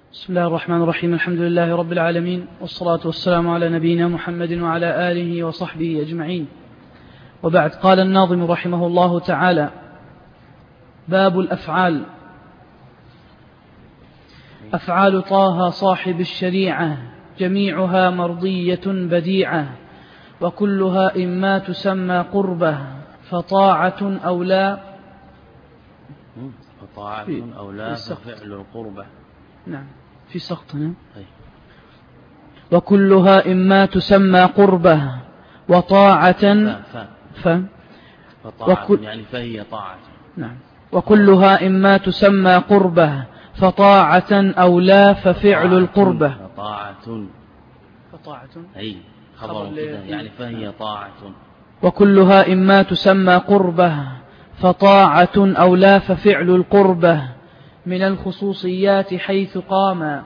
بسم الله الرحمن الرحيم. الحمد لله رب العالمين، والصلاة والسلام على نبينا محمد وعلى آله وصحبه أجمعين، وبعد. قال الناظم رحمه الله تعالى: باب الأفعال. أفعال طه صاحب الشريعة جميعها مرضية بديعة، وكلها إما تسمى قربة فطاعة أو لا ففعل القربة. نعم، في سقطنا. وكلها إما تسمى قربة وطاعة يعني فهي طاعة. نعم. وكلها إما تسمى قربة فطاعة أو لا ففعل القربة. فطاعة أي خبر كده يعني فهي طاعة. وكلها إما تسمى قربة فطاعة أو لا ففعل القربة، من الخصوصيات حيث قام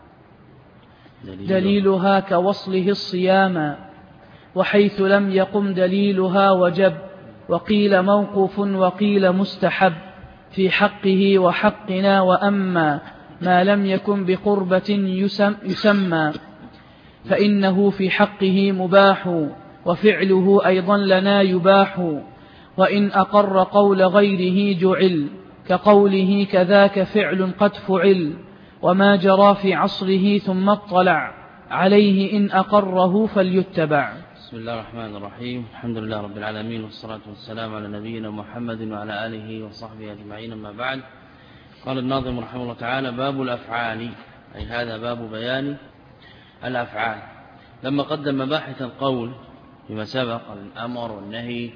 دليلها كوصله الصيام، وحيث لم يقم دليلها وجب، وقيل موقوف وقيل مستحب في حقه وحقنا، وأما ما لم يكن بقربة يسمى فإنه في حقه مباح، وفعله أيضا لنا يباح، وإن أقر قول غيره جعل، كقوله كذاك فعل قد فعل، وما جرى في عصره ثم اطلع عليه إن أقره فليتبع. بسم الله الرحمن الرحيم. الحمد لله رب العالمين، والصلاة والسلام على نبينا محمد وعلى آله وصحبه أجمعين، أما بعد. قال الناظم رحمه الله تعالى: باب الأفعال، أي هذا باب بيان الأفعال. لما قدم مباحث القول فيما سبق الأمر والنهي،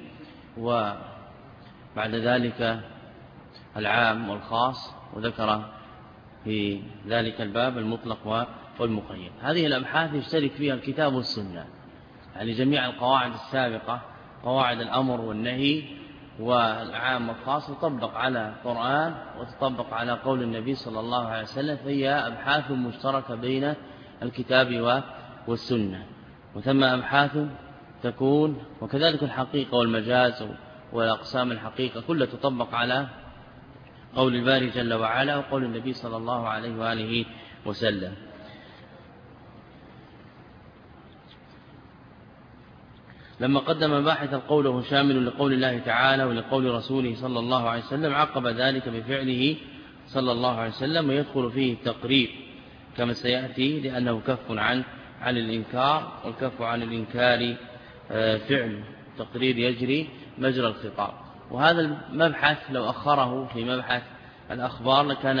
وبعد ذلك العام والخاص، وذكر في ذلك الباب المطلق والمقيد. هذه الأبحاث يشترك فيها الكتاب والسنة، يعني جميع القواعد السابقة، قواعد الأمر والنهي والعام والخاص، تطبق على القرآن وتطبق على قول النبي صلى الله عليه وسلم، فهي أبحاث مشتركة بين الكتاب والسنة. وثم أبحاث تكون، وكذلك الحقيقة والمجاز والأقسام الحقيقة كلها تطبق على قول الباري جل وعلا وقول النبي صلى الله عليه وآله وسلم. لما قدم مباحث القول وهو شامل لقول الله تعالى ولقول رسوله صلى الله عليه وسلم، عقب ذلك بفعله صلى الله عليه وسلم، ويدخل فيه التقرير كما سيأتي، لأنه كف عن الإنكار، والكف عن الإنكار فعل تقرير يجري مجرى الخطاب. وهذا المبحث لو أخره في مبحث الأخبار لكان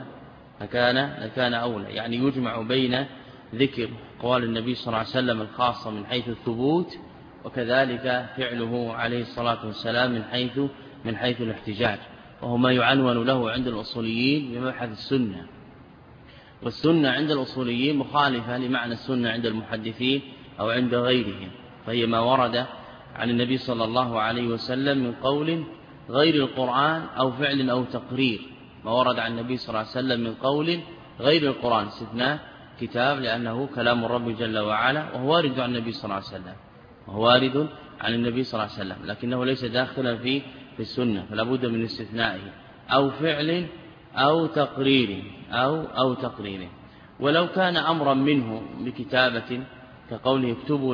أولى، يعني يجمع بين ذكر قوال النبي صلى الله عليه وسلم الخاصة من حيث الثبوت، وكذلك فعله عليه الصلاة والسلام من حيث الاحتجاج، وهو ما يعنون له عند الأصوليين بمبحث السنة. والسنة عند الأصوليين مخالفة لمعنى السنة عند المحدثين أو عند غيرهم، فهي ما ورد عن النبي صلى الله عليه وسلم من قول غير القرآن أو فعل أو تقرير، ما ورد عن النبي صلى الله عليه وسلم من قول غير القرآن، استثناء كتاب لأنه كلام الرب جل وعلا، وهو وارد عن النبي صلى الله عليه وسلم، لكنه ليس داخلا في السنة، فلا بد من استثنائه، أو فعل أو تقرير أو تقرير. ولو كان أمرا منه بكتابة كقوله اكتبوا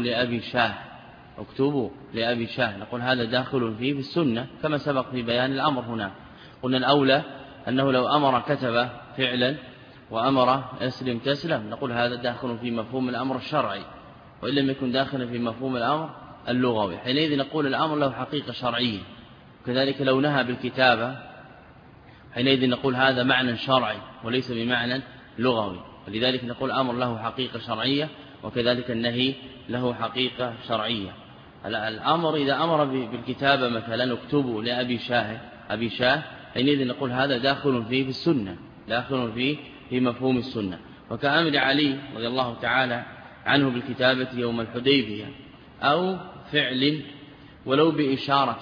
لأبي شاه، نقول هذا داخل فيه في السنة كما سبق في بيان الأمر هنا. قلنا الأولى أنه لو أمر كتب فعلا وأمر اسلم تسلم، نقول هذا داخل في مفهوم الأمر الشرعي، وإن لم يكن داخلا في مفهوم الأمر اللغوي، حينئذ نقول الأمر له حقيقة شرعية. كذلك لو نهى بالكتابة، حينئذ نقول هذا معنى شرعي وليس بمعنى لغوي، ولذلك نقول الأمر له حقيقة شرعية، وكذلك النهي له حقيقة شرعية. الأمر إذا أمر بالكتابة مثلا اكتبوا لأبي شاه، حينئذ نقول هذا داخل فيه في السنة، داخل فيه في مفهوم السنة. وكأمر علي رضي الله تعالى عنه بالكتابة يوم الحديبية، أو فعل ولو بإشارة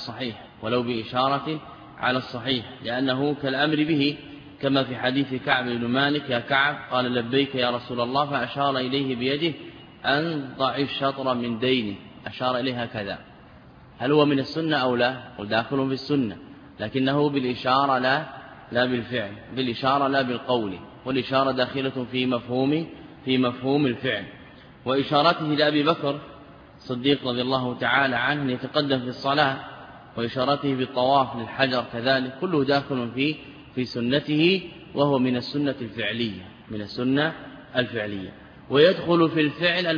على الصحيح، لأنه كالأمر به، كما في حديث كعب بن مالك: يا كعب، قال لبيك يا رسول الله، فأشار إليه بيده أن ضع الشطر من دينه، أشار إليها كذا. هل هو من السنة أو لا؟ قل داخل في السنة، لكنه بالإشارة لا بالفعل، بالإشارة لا بالقول، والإشارة داخلة في مفهوم الفعل. وإشارته لأبي بكر الصديق رضي الله تعالى عنه أن يتقدم في الصلاة، وإشارته بالطواف للحجر كذلك، كله داخل في سنته، وهو من السنة الفعلية. ويدخل في الفعل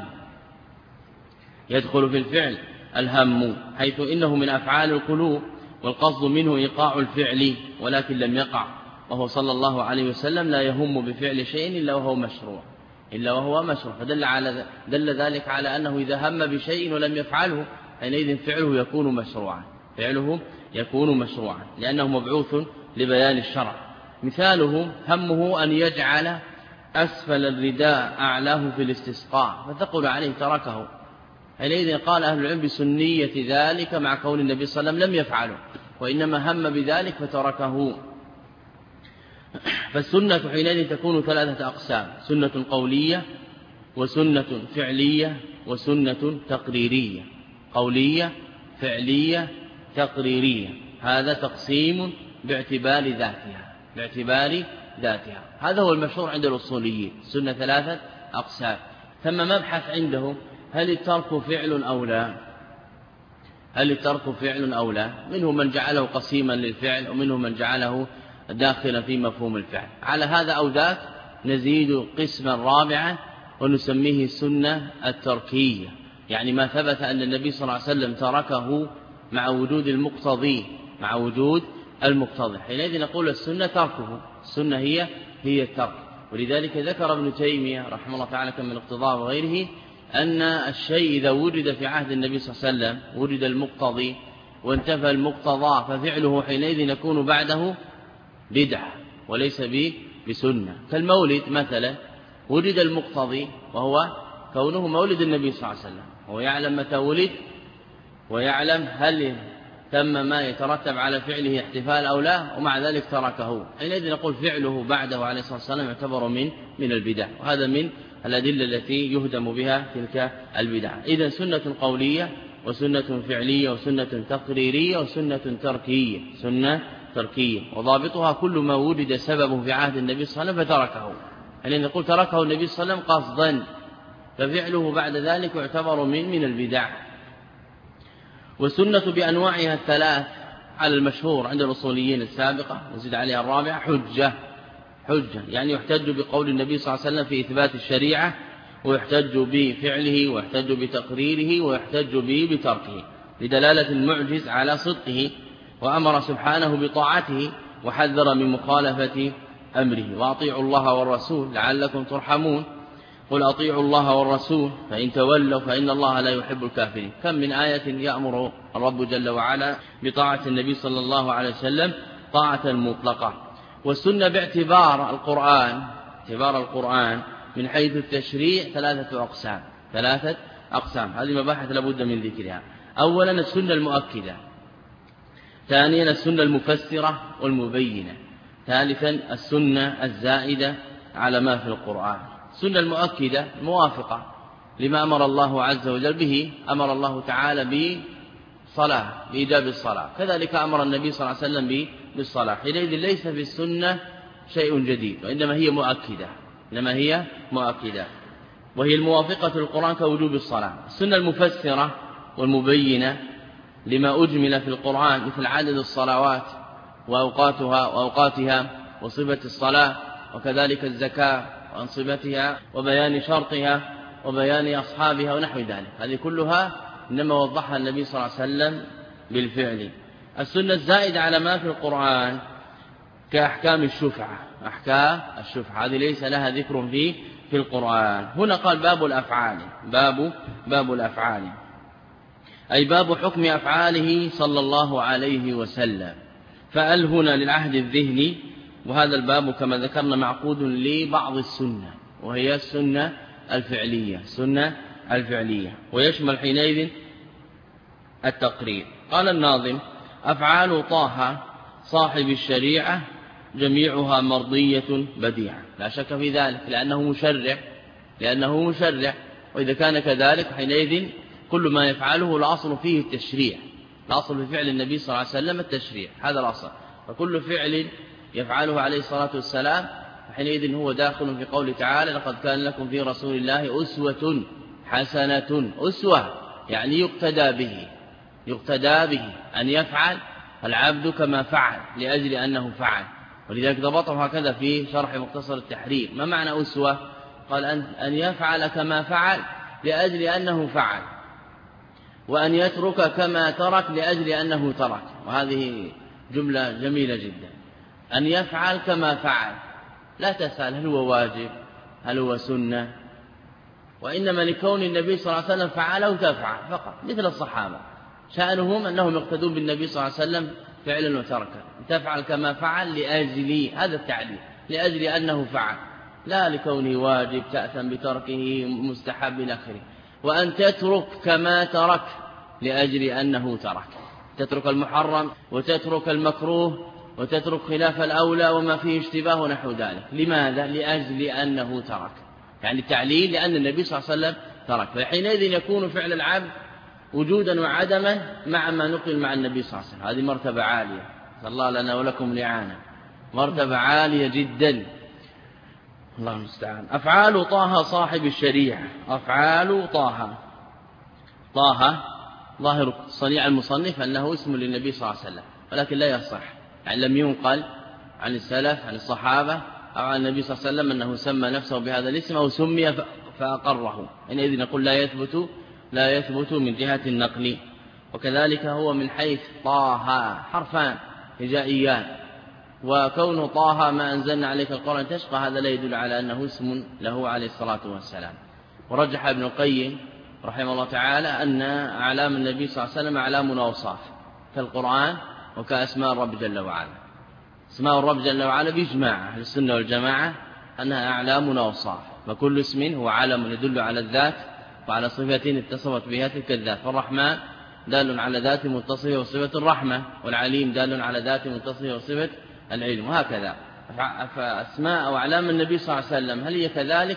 الهم، حيث إنه من أفعال القلوب، والقصد منه إيقاع الفعل ولكن لم يقع، وهو صلى الله عليه وسلم لا يهم بفعل شيء إلا وهو مشروع، دل ذلك على أنه إذا هم بشيء ولم يفعله حينئذ فعله يكون مشروعا لأنه مبعوث لبيان الشرع. مثاله همه أن يجعل أسفل الرداء أعلاه في الاستسقاء فتقول عليه تركه، حينئذ قال أهل العلم بسنية ذلك مع كون النبي صلى الله عليه وسلم لم يفعله، وإنما هم بذلك فتركه. فالسنة حينئذ تكون 3 أقسام: سنة قولية، وسنة فعلية، وسنة تقريرية. قولية، فعلية، تقريرية. هذا تقسيم باعتبار ذاتها. هذا هو المشهور عند الأصوليين. سنة 3 أقسام. ثم مبحث عندهم: هل الترك فعل أو لا؟ منهم من جعله قسيما للفعل، ومنهم من جعله داخلا في مفهوم الفعل. على هذا أو ذاك نزيد قسما رابعا ونسميه السنة التركية، يعني ما ثبت أن النبي صلى الله عليه وسلم تركه مع وجود المقتضي، حينئذ نقول السنة تركه. السنة هي الترك. ولذلك ذكر ابن تيمية رحمه الله تعالى كما من الاقتضاء وغيره أن الشيء إذا وجد في عهد النبي صلى الله عليه وسلم وجد المقتضي وانتفى المقتضى ففعله حينئذ يكون بعده بدعة وليس بسنة. كالمولد مثلا، وجد المقتضي وهو كونه مولد النبي صلى الله عليه وسلم، وهو يعلم متى ولد ويعلم هل تم ما يترتب على فعله احتفال أو لا، ومع ذلك تركه، حينئذ نقول فعله بعده عليه الصلاة والسلام يعتبر من البدع، وهذا من الأدلة التي يهدم بها تلك البدع. إذن سنة قولية، وسنة فعلية، وسنة تقريرية، وسنة تركية. وضابطها كل ما وجد سببه في عهد النبي صلى الله عليه وسلم فتركه، يعني نقول تركه النبي صلى الله عليه وسلم قصدا، ففعله بعد ذلك يعتبر من البدع. والسنة بأنواعها 3 على المشهور عند الأصوليين السابقة، نزيد عليها الرابعة حجة، يعني يحتج بقول النبي صلى الله عليه وسلم في إثبات الشريعة، ويحتج بفعله، ويحتج بتقريره، ويحتج بتركه لدلالة المعجز على صدقه، وأمر سبحانه بطاعته وحذر من مخالفة أمره. وأطيعوا الله والرسول لعلكم ترحمون، قل أطيعوا الله والرسول فإن تولوا فإن الله لا يحب الكافرين. كم من آية يأمر الرب جل وعلا بطاعة النبي صلى الله عليه وسلم طاعة مطلقة. والسنة باعتبار القرآن من حيث التشريع 3 أقسام. هذه مباحث لابد من ذكرها. أولا السنة المؤكدة، ثانيا السنة المفسرة والمبينة، ثالثا السنة الزائدة على ما في القرآن. السنة المؤكدة موافقة لما أمر الله عز وجل به، أمر الله تعالى بإيجاب الصلاة، كذلك أمر النبي صلى الله عليه وسلم بالصلاة، حينئذ ليس في السنة شيء جديد، وإنما هي مؤكدة، وهي الموافقة للقرآن كوجوب الصلاة. السنة المفسرة والمبينة لما أجمل في القرآن مثل عدد الصلوات وأوقاتها وصفة الصلاة، وكذلك الزكاة وأنصبتها وبيان شرطها وبيان أصحابها ونحو ذلك، هذه كلها إنما وضحها النبي صلى الله عليه وسلم بالفعل. السنة الزائدة على ما في القرآن كأحكام الشفعة، هذه ليس لها ذكر في القرآن. هنا قال باب الأفعال، أي باب حكم أفعاله صلى الله عليه وسلم. فأل هنا للعهد الذهني، وهذا الباب كما ذكرنا معقود لبعض السنة، وهي السنة الفعلية، ويشمل حينئذ التقرير. قال الناظم: أفعال طه صاحب الشريعة جميعها مرضية بديعة. لا شك في ذلك، لأنه مشرع، وإذا كان كذلك حينئذ كل ما يفعله الأصل فيه التشريع، الأصل في فعل النبي صلى الله عليه وسلم التشريع، هذا الأصل. فكل فعل يفعله عليه الصلاة والسلام حينئذ هو داخل في قوله تعالى لقد كان لكم في رسول الله أسوة حسنة. أسوة يعني يقتدى به أن يفعل العبد كما فعل لأجل أنه فعل. ولذلك ضبطه هكذا في شرح مختصر التحرير. ما معنى أسوة؟ قال أن يفعل كما فعل لأجل أنه فعل، وأن يترك كما ترك لأجل أنه ترك. وهذه جملة جميلة جدا. أن يفعل كما فعل، لا تسأل هل هو واجب هل هو سنة، وإنما لكون النبي صلى الله عليه وسلم فعل وتفعل فقط، مثل الصحابة شأنهم أنهم يقتدون بالنبي صلى الله عليه وسلم فعلا وتركا. تفعل كما فعل لأجل هذا التعليل، لأجل أنه فعل، لا لكونه واجب تأثم بتركه مستحب إلى آخره. وأن تترك كما ترك لأجل أنه ترك، تترك المحرم وتترك المكروه وتترك خلاف الأولى وما فيه اشتباه ونحو ذلك. لماذا؟ لأجل أنه ترك، يعني التعليل لأن النبي صلى الله عليه وسلم ترك. فحينئذ يكون فعل العبد وجودا وعدما مع ما نقل مع النبي صلى الله عليه وسلم. هذه مرتبة عالية، صلى الله لنا ولكم الإعانة، مرتبة عالية جدا، الله المستعان. أفعال طه صاحب الشريعة. أفعال طه ظاهر صنيع المصنف أنه اسم للنبي صلى الله عليه وسلم، ولكن لا يصح، يعني لم ينقل عن السلف عن الصحابة أو عن النبي صلى الله عليه وسلم أنه سمى نفسه بهذا الاسم أو سمي فأقره. حينئذ نقول لا يثبت من جهة النقل. وكذلك هو من حيث طه حرفان هجائيان، وكون طه ما أنزلنا عليك القرآن تشقى هذا لا يدل على أنه اسم له عليه الصلاة والسلام. ورجح ابن القيم رحمه الله تعالى أن أعلام النبي صلى الله عليه وسلم أعلام وأوصاف كالقرآن وكأسماء الرب جل وعلا. اسماء الرب جل وعلا بإجماع أهل السنة والجماعة أنها أعلام وأوصاف، فكل اسم هو علم يدل على الذات وعلى صفة اتصفت بها تلك الذات. فالرحمن دال على ذات متصفة وصفة الرحمة، والعليم دال على ذات متصفة وصفة العلم، وهكذا. فأسماء أو أعلام النبي صلى الله عليه وسلم هل هي كذلك؟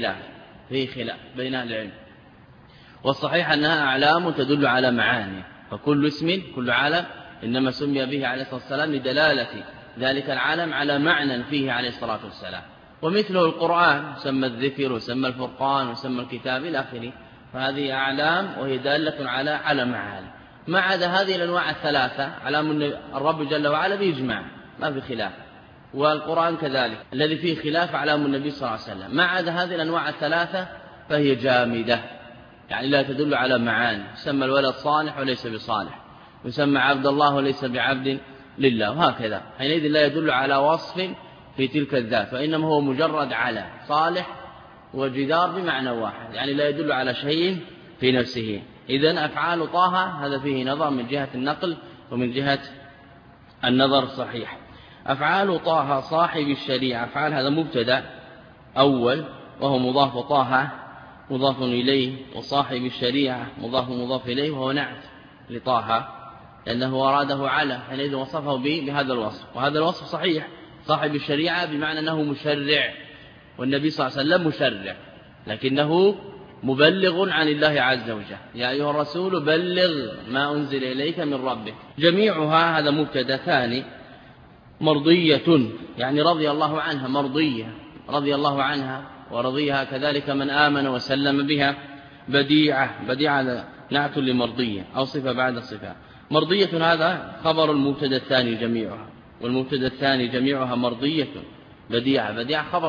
فيه خلاف بين أهل العلم، والصحيح أنها أعلام تدل على معاني. فكل اسم كل علم إنما سمي به عليه الصلاة والسلام لدلالة ذلك العالم على معنى فيه عليه الصلاة والسلام. ومثله القرآن سمى الذكر وسمى الفرقان وسمى الكتاب إلى آخره، فهذه أعلام وهي دالة على معاني. ما عدا هذه الأنواع الثلاثة علام الرب جل وعلا بإجماع ما في خلاف، والقرآن كذلك الذي فيه خلاف علام النبي صلى الله عليه وسلم. ما عدا هذه الأنواع الثلاثة فهي جامدة، يعني لا تدل على معاني. يسمى الولد صالح وليس بصالح، يسمى عبد الله وليس بعبد لله، وهكذا. حينئذ لا يدل على وصف في تلك الذات، وإنما هو مجرد على صالح وجدار بمعنى واحد، يعني لا يدل على شيء في نفسه. إذن أفعال طه هذا فيه نظر من جهة النقل ومن جهة النظر الصحيح. أفعال طه صاحب الشريعة. أفعال هذا مبتدأ أول وهو مضاف، طه مضاف إليه، وصاحب الشريعة مضاف إليه، وهو نعت لطه لأنه أراده على، حينئذ وصفه بهذا الوصف. وهذا الوصف صحيح، صاحب الشريعة بمعنى أنه مشرع، والنبي صلى الله عليه وسلم مشرع، لكنه مبلغ عن الله عز وجل. يا أيها الرسول بلغ ما أنزل إليك من ربك. جميعها هذا مبتدأ. ثاني مرضية، يعني رضي الله عنها، مرضية رضي الله عنها ورضيها كذلك من آمن وسلم بها. بديعة نعت لمرضية أو صفة بعد صفة. مرضية هذا خبر المبتدأ الثاني جميعها، والمبتدأ الثاني جميعها مرضية. بديعة خبر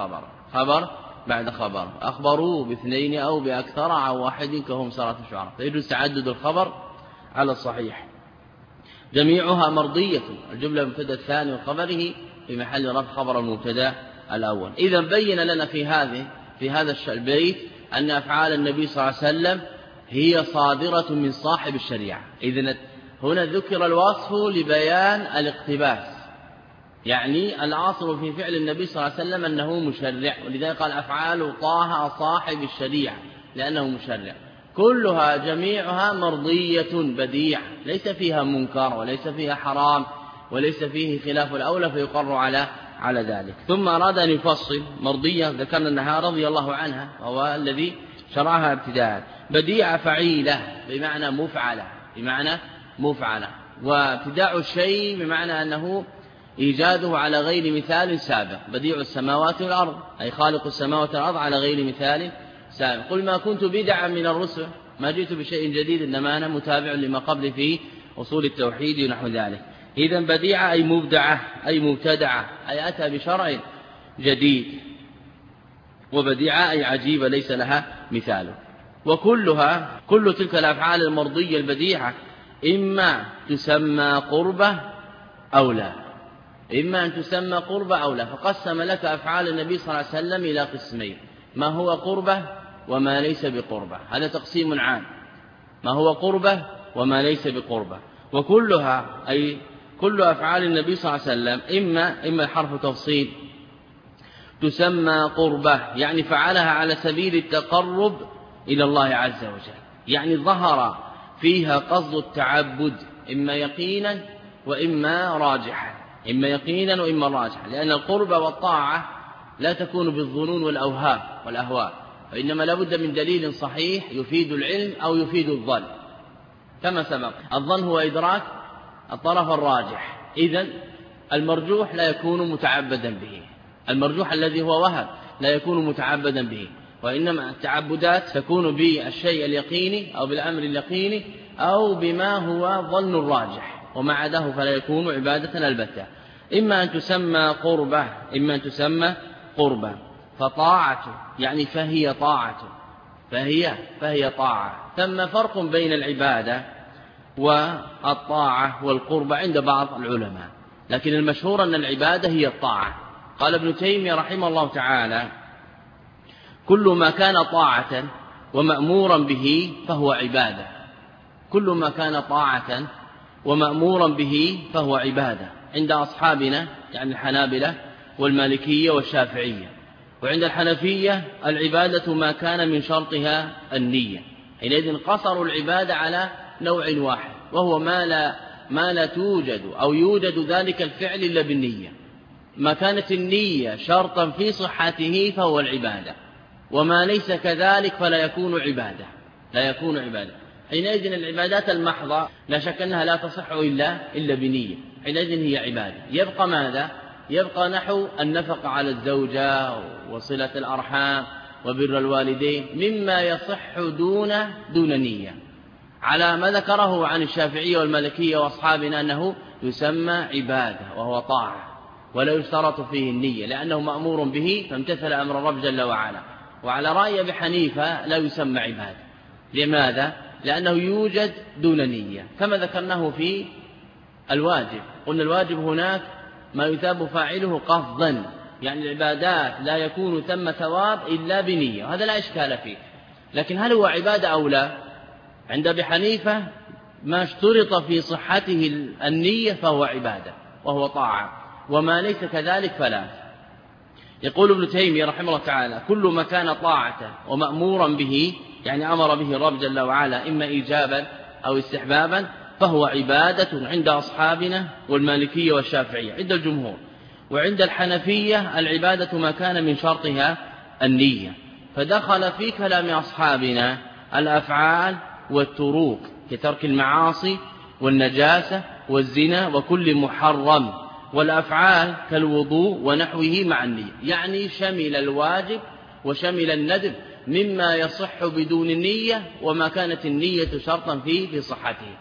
بعد خبر. أخبروا باثنين أو بأكثر عن واحد كهم سارة الشعراء، فيجوز تعدد الخبر على الصحيح. جميعها مرضية، الجملة المبتدأ الثاني وخبره في محل رفع خبر المبتدأ الأول. إذا بين لنا في هذا البيت أن أفعال النبي صلى الله عليه وسلم هي صادرة من صاحب الشريعة. إذن هنا ذكر الوصف لبيان الاقتباس، يعني الأصل في فعل النبي صلى الله عليه وسلم أنه مشرع، ولذلك قال أفعال طه صاحب الشريعة لأنه مشرع. كلها جميعها مرضية بديعة، ليس فيها منكر وليس فيها حرام وليس فيه خلاف الأولى فيقر على ذلك. ثم أراد أن يفصل مرضية، ذكرنا أنها رضي الله عنها وهو الذي شرعها ابتداء. بديعة فعيلة بمعنى مفعلة، وابتداع الشيء بمعنى أنه إيجاده على غير مثال سابق، بديع السماوات والأرض أي خالق السماوات والأرض على غير مثال سابق. قل ما كنت بدعا من الرسل، ما جئت بشيء جديد إنما أنا متابع لما قبل في أصول التوحيد ونحو ذلك. إذن بديعة أي مبدعة أي مبتدعة أي أتى بشرع جديد، وبديعة أي عجيبة ليس لها مثال. وكلها كل تلك الأفعال المرضية البديعة إما تسمى قربة أو لا، إما أن تسمى قربة أو لا. فقسم لك أفعال النبي صلى الله عليه وسلم إلى قسمين: ما هو قربة وما ليس بقربة، هذا تقسيم عام، ما هو قربة وما ليس بقربة. وكلها أي كل أفعال النبي صلى الله عليه وسلم إما حرف تفصيل تسمى قربة، يعني فعلها على سبيل التقرب إلى الله عز وجل، يعني ظهر فيها قصد التعبد إما يقينا وإما راجحا، إما يقينا وإما راجحا، لأن القربة والطاعة لا تكون بالظنون والأهواء، وإنما لابد من دليل صحيح يفيد العلم أو يفيد الظن. كما سبق الظن هو إدراك الطرف الراجح، إذن المرجوح لا يكون متعبدا به، المرجوح الذي هو وهم لا يكون متعبدا به، وإنما التعبدات تكون بالشيء اليقيني أو بالأمر اليقيني أو بما هو ظن الراجح، وما عداه فلا يكون عبادة البتة. إما أن تسمى قربة إما أن تسمى قربة. فطاعة يعني فهي طاعة، فهي طاعة. ثم فرق بين العبادة والطاعة والقربة عند بعض العلماء، لكن المشهور أن العبادة هي الطاعة. قال ابن تيمية رحمه الله تعالى: كل ما كان طاعة ومأمورا به فهو عبادة، كل ما كان طاعة ومأمورا به فهو عبادة عند أصحابنا يعني الحنابلة والمالكية والشافعية. وعند الحنفية العبادة ما كان من شرطها النية، حينئذ قصروا العبادة على نوع واحد، وهو ما لا توجد أو يوجد ذلك الفعل إلا بالنية. ما كانت النية شرطا في صحته فهو العبادة، وما ليس كذلك فلا يكون عبادة، حينئذ العبادات المحضة لا شك أنها لا تصح إلا بنية، حينئذ هي عبادة. يبقى ماذا؟ يبقى نحو النفقة على الزوجة وصلة الأرحام وبر الوالدين مما يصح دون نية، على ما ذكره عن الشافعية والمالكية وأصحابنا أنه يسمى عبادة وهو طاعة ولا يشترط فيه النية، لأنه مأمور به فامتثل أمر الرب جل وعلا. وعلى رأي أبي حنيفة لا يسمى عبادة. لماذا؟ لأنه يوجد دون نية، كما ذكرناه في الواجب. قلنا الواجب هناك ما يثاب فاعله قصدا، يعني العبادات لا يكون ثم ثواب إلا بنية، وهذا لا إشكال فيه. لكن هل هو عبادة أو لا؟ عند أبي حنيفة ما اشترط في صحته النية فهو عبادة وهو طاعة، وما ليس كذلك فلا. يقول ابن تيمية رحمه الله تعالى: كل ما كان طاعة ومأمورا به، يعني أمر به الرب جل وعلا إما إيجابا أو استحبابا، فهو عبادة عند أصحابنا والمالكية والشافعية عند الجمهور. وعند الحنفية العبادة ما كان من شرطها النية. فدخل في كلام أصحابنا الأفعال والتروك كترك المعاصي والنجاسة والزنا وكل محرم، والأفعال كالوضوء ونحوه مع النية، يعني شمل الواجب وشمل الندب مما يصح بدون النية وما كانت النية شرطا فيه في صحته.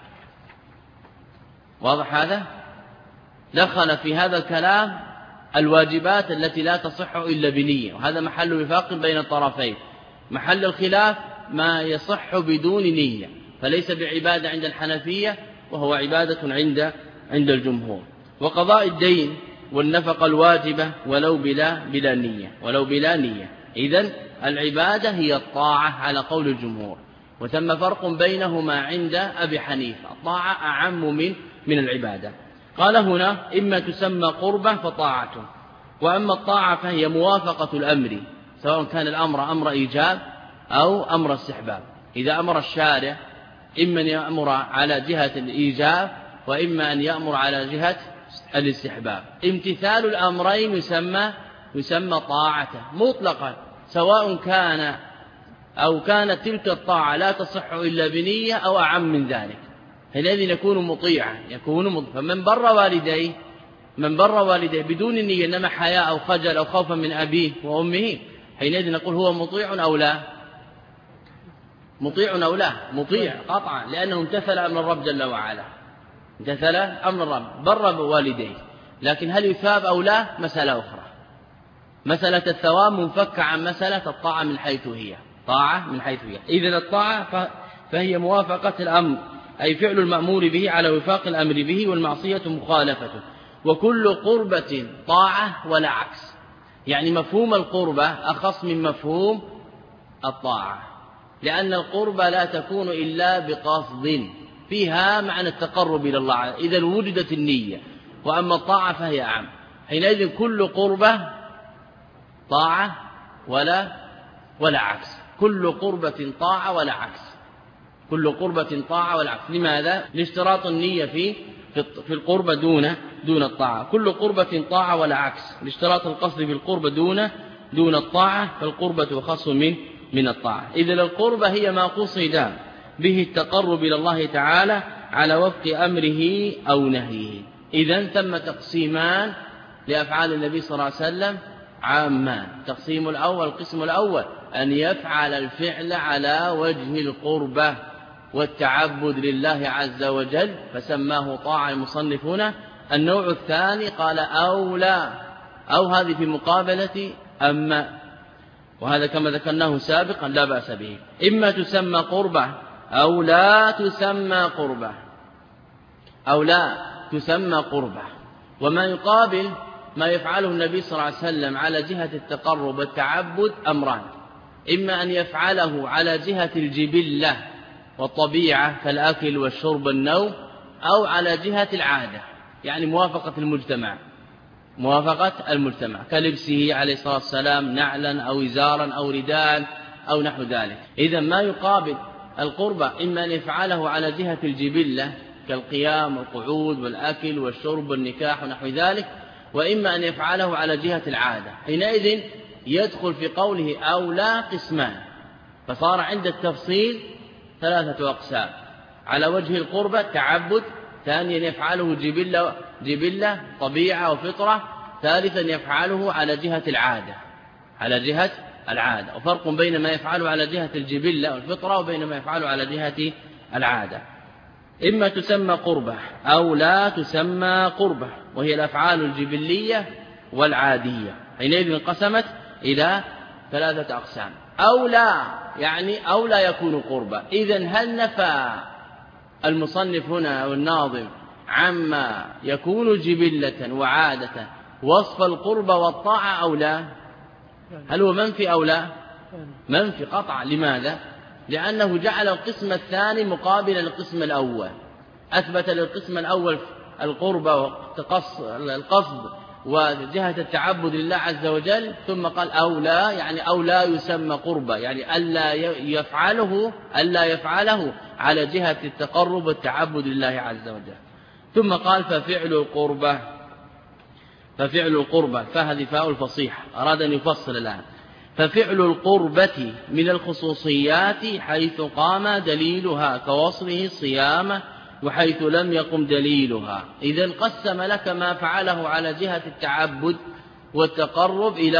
واضح هذا؟ دخل في هذا الكلام الواجبات التي لا تصح إلا بنية، وهذا محل وفاق بين الطرفين. محل الخلاف ما يصح بدون نية، فليس بعبادة عند الحنفية وهو عبادة عند الجمهور. وقضاء الدين والنفقة الواجبة ولو بلا نية. إذن العبادة هي الطاعة على قول الجمهور، وثم فرق بينهما عند أبي حنيفة، الطاعة أعم من العبادة. قال هنا: إما تسمى قربة فطاعة، وأما الطاعة فهي موافقة الأمر، سواء كان الأمر أمر إيجاب أو أمر استحباب. إذا أمر الشارع إما أن يأمر على جهة الإيجاب وإما أن يأمر على جهة الاستحباب. امتثال الأمرين يسمى طاعة مطلقا، سواء كانت تلك الطاعة لا تصح إلا بنية أو أعم من ذلك، الذي يكون مطيعا فمن بر والديه من بر والديه بدون النية إنما حياء أو خجل أو خوفا من أبيه وأمه، حينئذ نقول هو مطيع أو لا؟ مطيع أو لا؟ مطيع قطعا، لأنه امتثل أمر الرب جل وعلا، امتثل أمر الرب، بر بوالديه. لكن هل يثاب أو لا؟ مسألة أخرى. مسألة الثواب منفكة عن مسألة الطاعة من حيث هي، طاعة من حيث هي. إذن الطاعة فهي موافقة الأمر، أي فعل المأمور به على وفاق الأمر به، والمعصية مخالفته. وكل قربة طاعة ولا عكس، يعني مفهوم القربة أخص من مفهوم الطاعة، لأن القربة لا تكون إلا بقصد فيها معنى التقرب إلى الله إذا وجدت النية، وأما الطاعة فهي أعم. حينئذ كل قربة طاعة ولا عكس، كل قربة طاعة ولا عكس، كل قربة طاعة ولا عكس. لماذا؟ لاشتراط النية في القربة دون الطاعة. كل قربة طاعة ولا عكس، لاشتراط القصد في القربة دون الطاعة، فالقربة خاص من الطاعة. إذا القربة هي ما قصد به التقرب إلى الله تعالى على وفق أمره أو نهيه. إذن ثم تقسيمان لأفعال النبي صلى الله عليه وسلم عامان. القسم الأول أن يفعل الفعل على وجه القربة والتعبد لله عز وجل، فسماه طاعة المصنفون. النوع الثاني قال أو لا، أو هذه في مقابلة أما، وهذا كما ذكرناه سابقا لا بأس به. إما تسمى قربة أو لا تسمى قربة. وما يقابل ما يفعله النبي صلى الله عليه وسلم على جهة التقرب والتعبد أمران: إما أن يفعله على جهة الجبلة والطبيعة كالأكل والشرب والنوم، أو على جهة العادة، يعني موافقة المجتمع كلبسه عليه الصلاة والسلام نعلا أو إزارا أو رداء أو نحو ذلك. إذا ما يقابل القربة إما أن يفعله على جهة الجبلة كالقيام والقعود والأكل والشرب والنكاح ونحو ذلك، وإما أن يفعله على جهة العادة. حينئذ يدخل في قوله أو لا قسمان، فصار عند التفصيل 3 أقسام: على وجه القربة تعبد، ثانيا يفعله جبلة طبيعة وفطرة، ثالثا يفعله على جهة العادة. وفرق بين ما يفعله على جهة الجبلة والفطرة وبين ما يفعله على جهة العادة. إما تسمى قربة أو لا تسمى قربة، وهي الأفعال الجبلية والعادية. حينئذ انقسمت إلى 3 أقسام. أو لا يعني أو لا يكون قربة. إذن هل نفى المصنف هنا والناظم عما يكون جبلة وعادة وصف القربة والطاعة أو لا؟ هل هو منفي أو لا؟ منفي قطعا. لماذا؟ لأنه جعل القسم الثاني مقابل للقسم الأول، أثبت للقسم الأول القربة والقصد وجهة التعبد لله عز وجل، ثم قال أو لا يعني أو لا يسمى قربة، يعني ألا يفعله على جهة التقرب والتعبد لله عز وجل. ثم قال ففعل القربة، فهذه فاء الفصيحة، أراد أن يفصل الآن. ففعل القربة من الخصوصيات حيث قام دليلها كوصله الصيام، وحيث لم يقم دليلها. إذن قسم لك ما فعله على جهة التعبد والتقرب إلى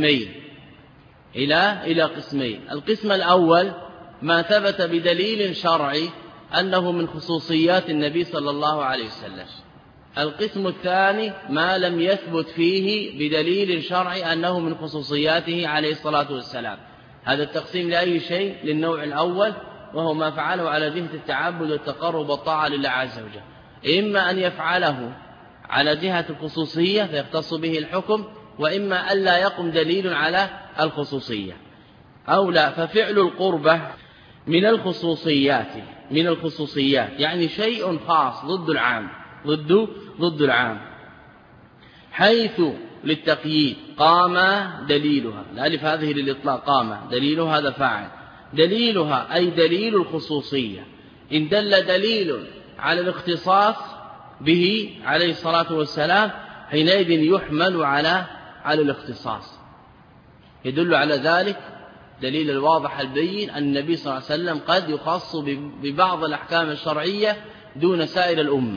قسمين. القسم الأول ما ثبت بدليل شرعي أنه من خصوصيات النبي صلى الله عليه وسلم. القسم الثاني ما لم يثبت فيه بدليل شرعي أنه من خصوصياته عليه الصلاة والسلام. هذا التقسيم لأي شيء؟ للنوع الأول، وهو ما فعله على جهة التعبد والتقرب والطاعة لله عز وجل. إما أن يفعله على جهة الخصوصية فيختص به الحكم، وإما ألا يقم دليل على الخصوصية أو لا. ففعل القربة من الخصوصيات يعني شيء خاص ضد العام حيث للتقييد قام دليلها. الألف هذه للإطلاق، قام دليلها هذا فاعل، دليلها أي دليل الخصوصية. إن دل دليل على الاختصاص به عليه الصلاة والسلام حينئذ يحمل على الاختصاص. يدل على ذلك دليل الواضح البين أن النبي صلى الله عليه وسلم قد يخص ببعض الأحكام الشرعية دون سائر الأمة،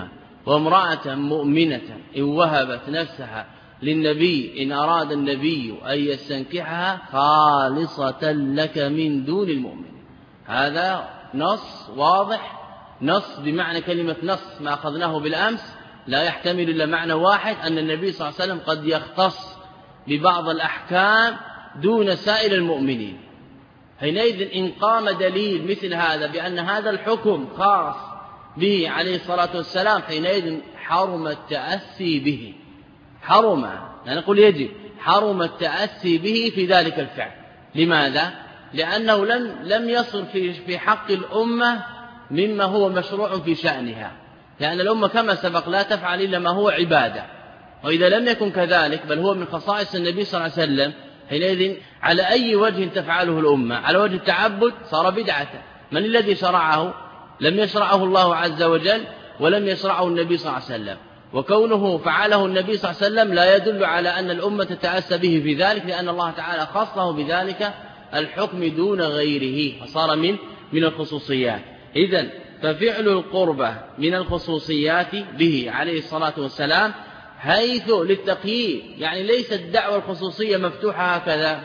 وامرأة مؤمنة إن وهبت نفسها للنبي إن أراد النبي أن يستنكحها خالصة لك من دون المؤمن. هذا نص واضح، نص بمعنى كلمة نص ما أخذناه بالأمس لا يحتمل إلا معنى واحد، أن النبي صلى الله عليه وسلم قد يختص ببعض الأحكام دون سائر المؤمنين. حينئذ إن قام دليل مثل هذا بأن هذا الحكم خاص به عليه الصلاة والسلام، حينئذ حرم التأسي به، حرم، لا نقول يجب، حرم التأسي به في ذلك الفعل. لماذا؟ لأنه لم يصل في حق الأمة مما هو مشروع في شأنها، لأن الأمة كما سبق لا تفعل إلا ما هو عبادة، وإذا لم يكن كذلك بل هو من خصائص النبي صلى الله عليه وسلم، حينئذ على أي وجه تفعله الأمة؟ على وجه التعبد صار بدعة. من الذي شرعه؟ لم يشرعه الله عز وجل ولم يشرعه النبي صلى الله عليه وسلم، وكونه فعله النبي صلى الله عليه وسلم لا يدل على أن الأمة تتأسى به في ذلك، لأن الله تعالى خصه بذلك الحكم دون غيره، فصار من الخصوصيات. إذن ففعل القربة من الخصوصيات به عليه الصلاة والسلام حيث للتقييد، يعني ليست الدعوة الخصوصية مفتوحة هكذا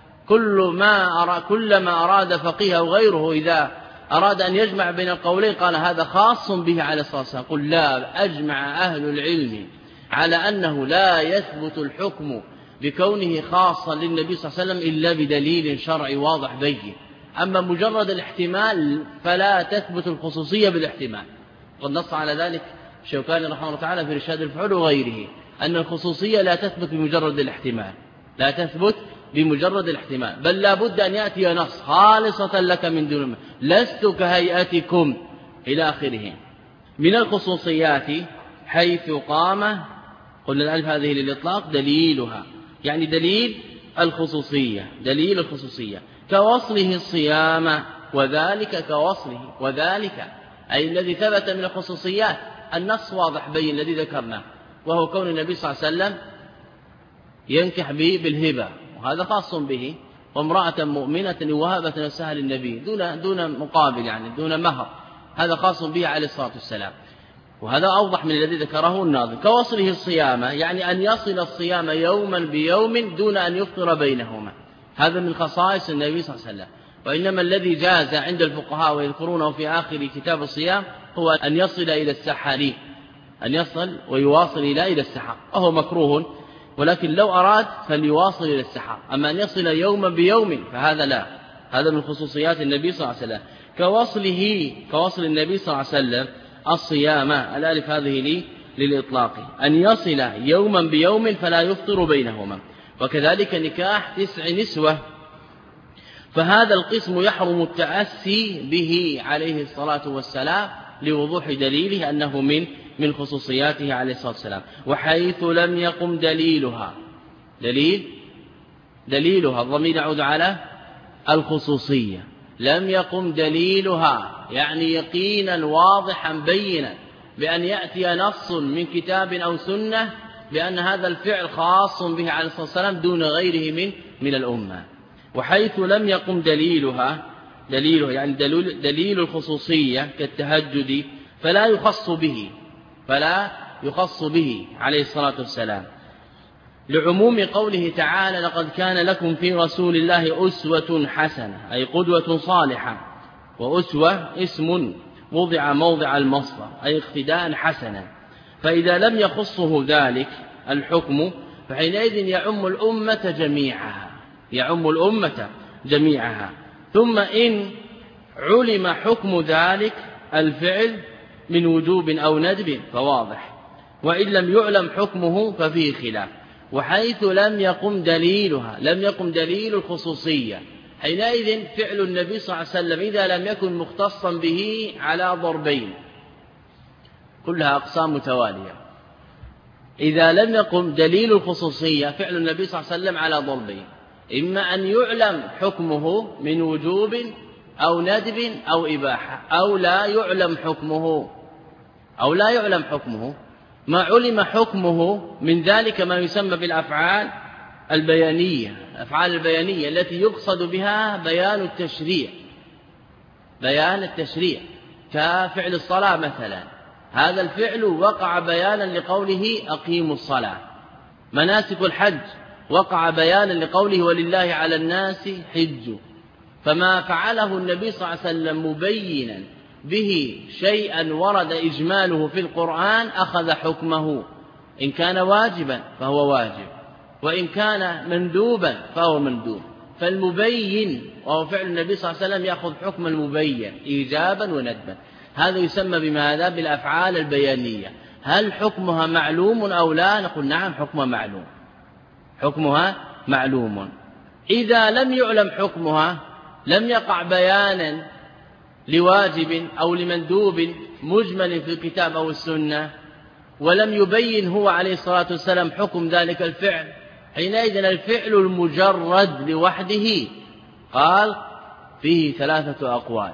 كلما أراد فقيه أو غيره إذا أراد أن يجمع بين القولين قال هذا خاص به عليه الصلاة والسلام. قل لا، أجمع أهل العلم على أنه لا يثبت الحكم بكونه خاصا للنبي صلى الله عليه وسلم إلا بدليل شرعي واضح بين. أما مجرد الاحتمال فلا تثبت الخصوصية بالاحتمال، قد نص على ذلك الشوكاني رحمه الله تعالى في رشاد الفحول وغيره، أن الخصوصية لا تثبت بمجرد الاحتمال، لا تثبت بمجرد الاحتمال، بل لا بد أن يأتي نص خالصة لك من دون لست كهيئتكم إلى آخره. من الخصوصيات حيث قام، قلنا الألف هذه للإطلاق دليلها، يعني دليل الخصوصية، دليل الخصوصية كوصله الصيام، وذلك كوصله، وذلك أي الذي ثبت من الخصوصيات النص واضح بين الذي ذكرناه، وهو كون النبي صلى الله عليه وسلم ينكح به بالهبة، وهذا خاص به، وامرأة مؤمنة وهبت نفسها للنبي دون مقابل، يعني دون مهر، هذا خاص به عليه الصلاة والسلام، وهذا أوضح من الذي ذكره الناظم. كوصله الصيام، يعني أن يصل الصيام يوما بيوم دون أن يفطر بينهما، هذا من خصائص النبي صلى الله عليه وسلم. وإنما الذي جاز عند الفقهاء ويذكرونه في آخر كتاب الصيام هو أن يصل إلى السحر، أن يصل ويواصل إلى السحر، وهو مكروه، ولكن لو أراد فليواصل إلى السحر. أما أن يصل يوما بيوم فهذا لا، هذا من خصوصيات النبي صلى الله عليه وسلم. كوصل النبي صلى الله عليه وسلم الصيام، الألف هذه للإطلاق، أن يصل يوما بيوم فلا يفطر بينهما. وكذلك نكاح 9 نسوة، فهذا القسم يحرم التأسي به عليه الصلاة والسلام لوضوح دليله أنه من خصوصياته عليه الصلاة والسلام. وحيث لم يقم دليلها، دليلها الضمير يعود على الخصوصية، لم يقم دليلها يعني يقينا واضحا بينا بأن يأتي نص من كتاب أو سنة بأن هذا الفعل خاص به عليه الصلاة والسلام دون غيره من الأمة. وحيث لم يقم دليلها يعني دليل الخصوصية كالتهجد فلا يخص به عليه الصلاة والسلام، لعموم قوله تعالى لقد كان لكم في رسول الله أسوة حسنة، أي قدوة صالحة، وأسوة اسم وضع موضع المصدر أي اقتداء حسنا. فإذا لم يخصه ذلك الحكم فحينئذ يعم الأمة جميعها. ثم إن علم حكم ذلك الفعل من وجوب أو ندب فواضح، وإن لم يعلم حكمه ففيه خلاف. وحيث لم يقم دليلها، لم يقم دليل الخصوصية، حينئذ فعل النبي صلى الله عليه وسلم إذا لم يكن مختصا به على ضربين، كلها أقسام متوالية. إذا لم يقم دليل الخصوصية فعل النبي صلى الله عليه وسلم على ضربين، إما أن يعلم حكمه من وجوب أو ندب أو إباحة، أو لا يعلم حكمه. ما علم حكمه من ذلك ما يسمى بالأفعال البيانية، الأفعال البيانية التي يقصد بها بيان التشريع كفعل الصلاة مثلا، هذا الفعل وقع بيانا لقوله أقيموا الصلاة. مناسك الحج وقع بيانا لقوله ولله على الناس حج. فما فعله النبي صلى الله عليه وسلم مبينا به شيئا ورد إجماله في القرآن أخذ حكمه، إن كان واجبا فهو واجب، وإن كان مندوبا فهو مندوب. فالمبين وهو فعل النبي صلى الله عليه وسلم يأخذ حكم المبين إيجابا وندبا. هذا يسمى بماذا؟ بالأفعال البيانية. هل حكمها معلوم أو لا؟ نقول نعم حكمها معلوم، حكمها معلوم. إذا لم يعلم حكمها لم يقع بيانا لواجب أو لمندوب مجمل في الكتاب أو السنة، ولم يبين هو عليه الصلاة والسلام حكم ذلك الفعل، حينئذ الفعل المجرد لوحده قال فيه ثلاثة أقوال،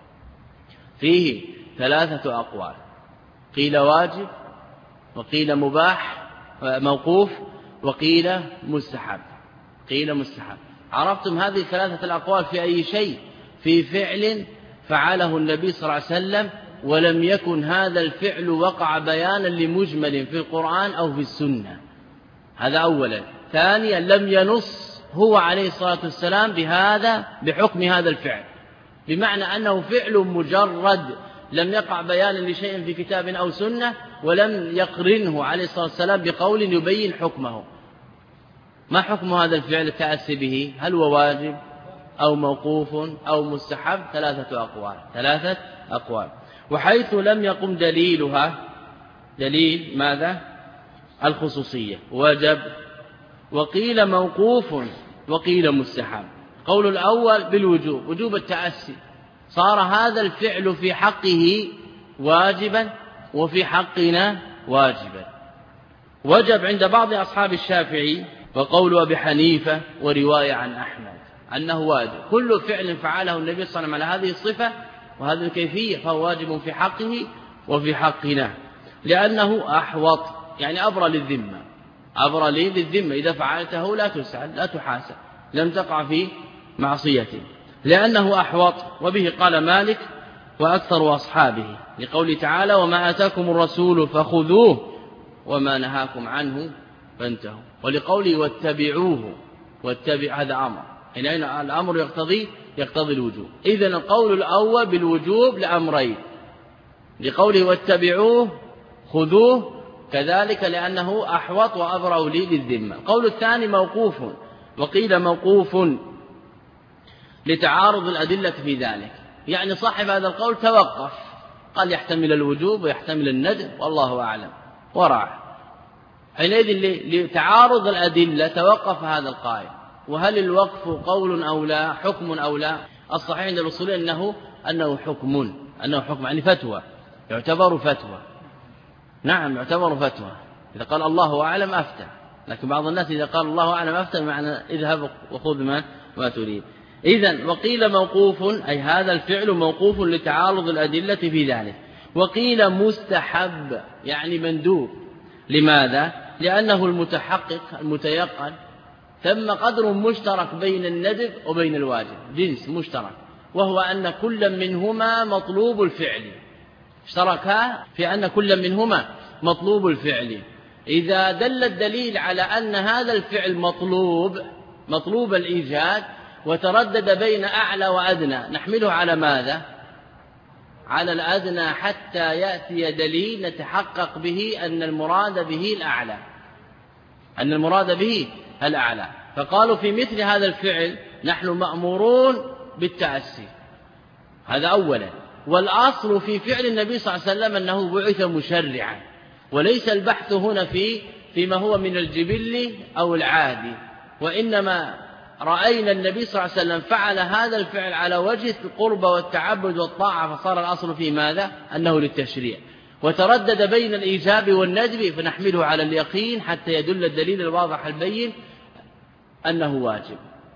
فيه ثلاثة أقوال، قيل واجب، وقيل مباح موقوف، وقيل مستحب. قيل مستحب. عرفتم هذه الثلاثة الأقوال في أي شيء؟ في فعل فعله النبي صلى الله عليه وسلم ولم يكن هذا الفعل وقع بيانا لمجمل في القرآن أو في السنة، هذا أولا. ثانيا لم ينص هو عليه الصلاة والسلام بحكم هذا الفعل، بمعنى أنه فعل مجرد لم يقع بيانا لشيء في كتاب أو سنة، ولم يقرنه عليه الصلاة والسلام بقول يبين حكمه. ما حكم هذا الفعل التأسي به؟ هل هو واجب أو موقوف أو مستحب؟ ثلاثة أقوال، ثلاثة أقوال. وحيث لم يقم دليلها، دليل ماذا؟ الخصوصية، وجب، وقيل موقوف، وقيل مستحب. قول الأول بالوجوب، وجوب التأسي، صار هذا الفعل في حقه واجبا وفي حقنا واجبا. وجب عند بعض أصحاب الشافعي وقول أبي حنيفة ورواية عن أحمد أنه واجب. كل فعل فعله النبي صلى الله عليه وسلم على هذه الصفة وهذه الكيفية فهو واجب في حقه وفي حقنا، لأنه أحوط، يعني أبرى للذمة، أبرى للذمة. إذا فعلته لا تسأل لا تحاسب، لم تقع في معصيته، لأنه أحوط. وبه قال مالك وأكثر أصحابه، لقوله تعالى وما آتاكم الرسول فخذوه وما نهاكم عنه فانتهوا، ولقوله واتبعوه، واتبع هذا أمر، حين الأمر يقتضي الوجوب. إذن القول الأول بالوجوب لأمرين، لقوله واتبعوه خذوه، كذلك لأنه أحوط وأبرأ لي للذمة. القول الثاني موقوف، وقيل موقوف لتعارض الأدلة في ذلك، يعني صاحب هذا القول توقف، قال يحتمل الوجوب ويحتمل الندب والله أعلم ورعه، حينئذ لتعارض الأدلة توقف هذا القائل. وهل الوقف قول أو لا، حكم أو لا؟ الصحيح عند الأصوليين أنه حكم، يعني فتوى، يعتبر فتوى. نعم يعتبر فتوى، إذا قال الله أعلم أفتى، لكن بعض الناس إذا قال الله أعلم أفتى معنى اذهب وخذ ما تريد. إذن وقيل موقوف، أي هذا الفعل موقوف لتعارض الأدلة في ذلك. وقيل مستحب، يعني مندوب. لماذا؟ لأنه المتحقق المتيقن، ثم قدر مشترك بين الندب وبين الواجب، جنس مشترك، وهو أن كل منهما مطلوب الفعل، اشتركا في أن كل منهما مطلوب الفعل. إذا دل الدليل على أن هذا الفعل مطلوب الإيجاد وتردد بين أعلى وأدنى، نحمله على ماذا؟ على الأدنى حتى يأتي دليل نتحقق به أن المراد به الأعلى، أن المراد به الأعلى. فقالوا في مثل هذا الفعل نحن مأمورون بالتأسي، هذا أولا. والأصل في فعل النبي صلى الله عليه وسلم أنه بعث مشرعا، وليس البحث هنا فيما هو من الجبل أو العادي، وإنما رأينا النبي صلى الله عليه وسلم فعل هذا الفعل على وجه القرب والتعبد والطاعة، فصار الأصل في ماذا؟ أنه للتشريع. وتردد بين الإيجاب والندب فنحمله على اليقين حتى يدل الدليل الواضح البين أنه واجب،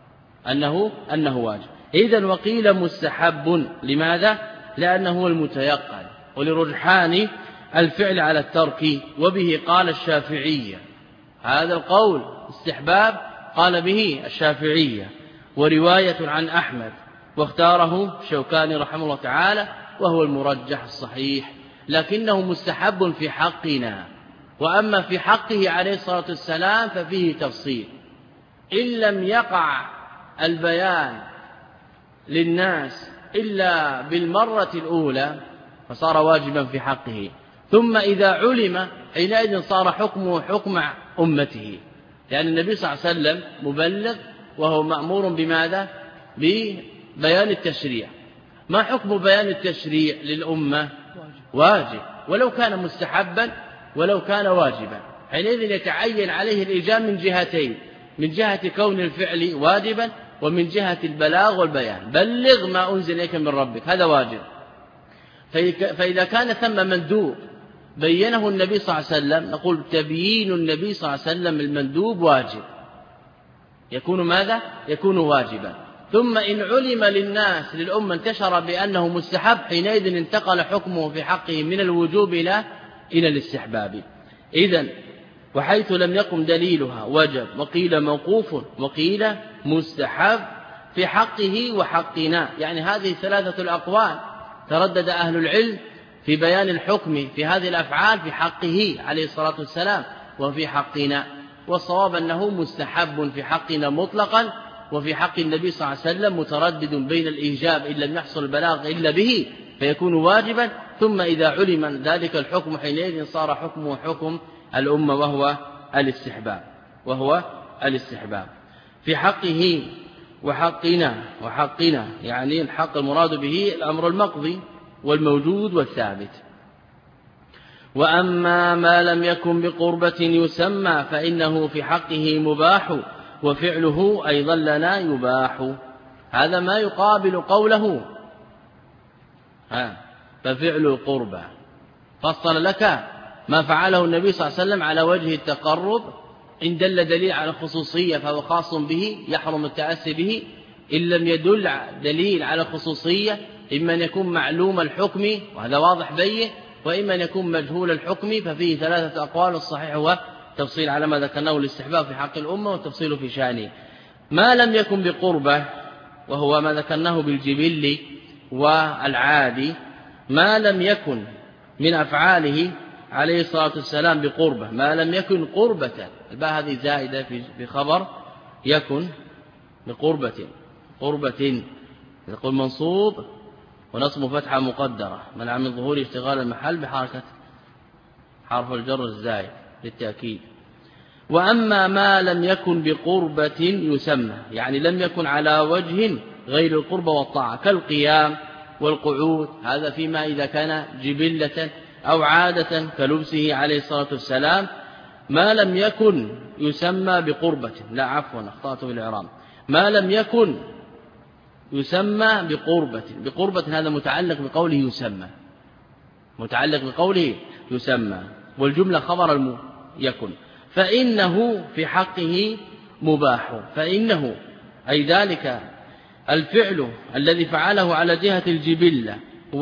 أنه واجب. إذن وقيل مستحب، لماذا؟ لأنه هو المتيقن، ولرجحان الفعل على الترك. وبه قال الشافعية، هذا القول استحباب قال به الشافعية، ورواية عن أحمد، واختاره الشوكاني رحمه الله تعالى، وهو المرجح الصحيح. لكنه مستحب في حقنا. وأما في حقه عليه الصلاة والسلام ففيه تفصيل. إن لم يقع البيان للناس إلا بالمرة الأولى فصار واجبا في حقه، ثم إذا علم حينئذ صار حكمه حكم أمته، لأن النبي صلى الله عليه وسلم مبلغ وهو مأمور بماذا؟ ببيان التشريع. ما حكم بيان التشريع للأمة؟ واجب، ولو كان مستحبا ولو كان واجبا، حينئذ يتعين عليه الإيجاب من جهتين: من جهة كون الفعل واجبا، ومن جهة البلاغ والبيان. بلغ ما أنزل إليك من ربك، هذا واجب. فإذا كان ثم مندوب بينه النبي صلى الله عليه وسلم نقول تبيين النبي صلى الله عليه وسلم المندوب واجب، يكون ماذا؟ يكون واجبا. ثم إن علم للناس للأمة انتشر بأنه مستحب، حينئذ انتقل حكمه في حقه من الوجوب إلى الاستحباب. إذن وحيث لم يقم دليلها وجب، وقيل موقوف، وقيل مستحب في حقه وحقنا. يعني هذه ثلاثة الأقوال تردد أهل العلم في بيان الحكم في هذه الأفعال في حقه عليه الصلاة والسلام وفي حقنا. والصواب أنه مستحب في حقنا مطلقا، وفي حق النبي صلى الله عليه وسلم متردد بين الإيجاب إن لم يحصل البلاغ إلا به فيكون واجبا، ثم إذا علم ذلك الحكم حينئذ صار حكمه حكم الأمة وهو الاستحباب في حقه وحقنا يعني الحق المراد به الأمر المقضي والموجود والثابت. وأما ما لم يكن بقربة يسمى فإنه في حقه مباح، وفعله أيضا لنا يباح. هذا ما يقابل قوله ففعل القربة. فصل لك ما فعله النبي صلى الله عليه وسلم على وجه التقرب، إن دل دليل على الخصوصية فهو خاص به يحرم التأسي به، إن لم يدل دليل على الخصوصية إما أن يكون معلوم الحكم وهذا واضح بيه، وإما أن يكون مجهول الحكم ففيه ثلاثة أقوال. الصحيح هو تفصيل على ما ذكرناه الاستحباب في حق الأمة والتفصيل في شأنه. ما لم يكن بقربة وهو ما ذكرناه بالجبل والعادي، ما لم يكن من أفعاله عليه الصلاة والسلام بقربة، ما لم يكن قربة، الباء هذه زائدة في خبر يكن بقربة، يقول منصوب ونصب فتحة مقدرة منع من ظهور اشتغال المحل بحركة حرف الجر الزائد للتأكيد. وأما ما لم يكن بقربة يسمى، يعني لم يكن على وجه غير القربة والطاعة كالقيام والقعود، هذا فيما إذا كان جبلة أو عادة كلبسه عليه الصلاة والسلام. ما لم يكن يسمى بقربة، لا عفوا أخطأت في الإعراب، ما لم يكن يسمى بقربة هذا متعلق بقوله يسمى، والجملة خبر يكن. فإنه في حقه مباح، فإنه أي ذلك الفعل الذي فعله على جهة الجبلة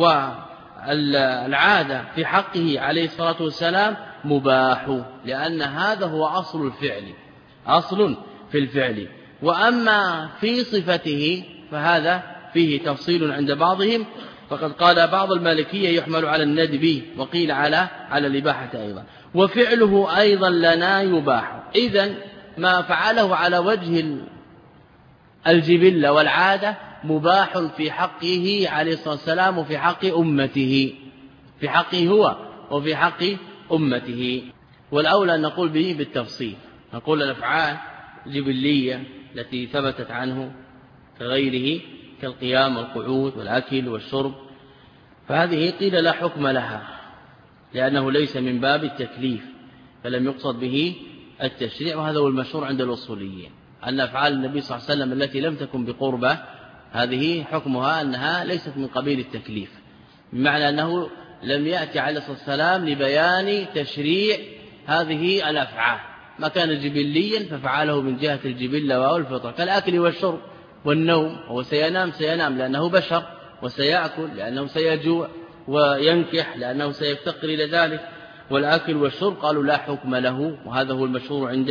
والعادة في حقه عليه الصلاة والسلام مباح، لأن هذا هو أصل في الفعل. وأما في صفته فهذا فيه تفصيل عند بعضهم، فقد قال بعض المالكية يحمل على الندب، وقيل على الإباحة أيضا. وفعله أيضا لنا يباح، إذن ما فعله على وجه الجبلة والعادة مباح في حقه عليه الصلاة والسلام وفي حق أمته، في حقه هو وفي حق أمته. والأولى أن نقول به بالتفصيل، نقول الأفعال الجبلية التي ثبتت عنه كغيره كالقيام والقعود والأكل والشرب، فهذه قيل لا حكم لها لأنه ليس من باب التكليف، فلم يقصد به التشريع. وهذا هو المشهور عند الأصوليين، أن أفعال النبي صلى الله عليه وسلم التي لم تكن بقربة هذه حكمها أنها ليست من قبيل التكليف، بمعنى أنه لم يأتي عليه الصلاة والسلام لبيان تشريع هذه الأفعال. ما كان جبليا ففعله من جهة الجبلة والفطرة كالأكل والشرب والنوم، هو سينام لأنه بشر، وسيأكل لأنه سيجوع، وينكح لأنه سيفتقر إلى ذلك. والأكل والشرب قالوا لا حكم له، وهذا هو المشهور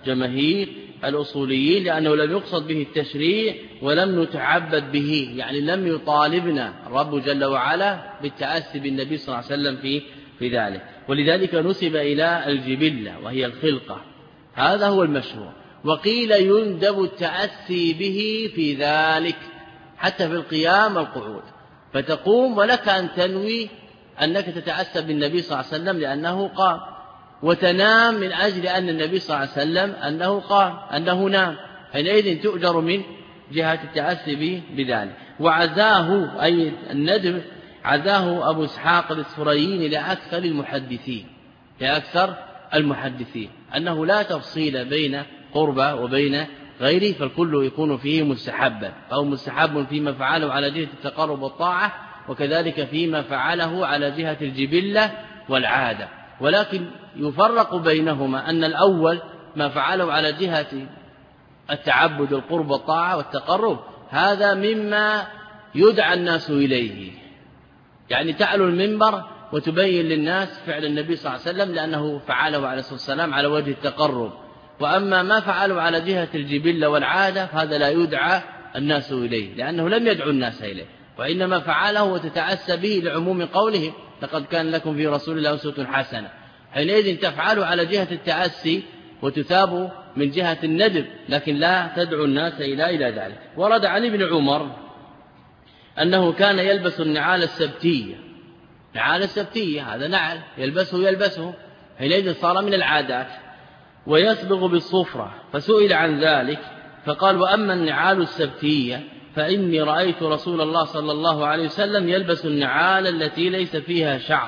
جماهير الأصوليين، لأنه لم يقصد به التشريع ولم نتعبد به، يعني لم يطالبنا الرب جل وعلا بالتأسي بالنبي صلى الله عليه وسلم في ذلك، ولذلك نسب إلى الجبلة وهي الخلقة. هذا هو المشهور. وقيل يندب التأسي به في ذلك حتى في القيام والقعود، فتقوم ولك أن تنوي أنك تتأسى بالنبي صلى الله عليه وسلم لأنه قام، وتنام من أجل أن النبي صلى الله عليه وسلم أنه قام، أنه نام، حينئذ تؤجر من جهة التأسي به بذلك. وعزاه أي الندب عزاه أبو إسحاق الإسفرايني لأكثر المحدثين أنه لا تفصيل بين قربة وبين غيره، فالكل يكون فيه مستحبا، أو مستحب فيما فعله على جهة التقرب والطاعة، وكذلك فيما فعله على جهة الجبلة والعادة. ولكن يفرق بينهما أن الأول ما فعله على جهة التعبد والقرب والطاعة والتقرب هذا مما يدعى الناس إليه، يعني تعلو المنبر وتبين للناس فعل النبي صلى الله عليه وسلم لأنه فعله عليه الصلاة والسلام على وجه التقرب. وأما ما فعله على جهة الجبلة والعادة فهذا لا يدعى الناس إليه، لأنه لم يدعو الناس إليه، وإنما فعله وتتأسى به لعموم قوله لقد كان لكم في رسول الله أسوة حسنة. حينئذ تفعله على جهة التأسي وتثاب من جهة الندب، لكن لا تدعو الناس إلى ذلك. ورد عن ابن عمر أنه كان يلبس النعال السبتية. نعال السبتية هذا نعل يلبسه، حينئذ صار من العادات. ويسبغ بالصفرة، فسئل عن ذلك فقال: وأما النعال السبتية فإني رأيت رسول الله صلى الله عليه وسلم يلبس النعال التي ليس فيها شعر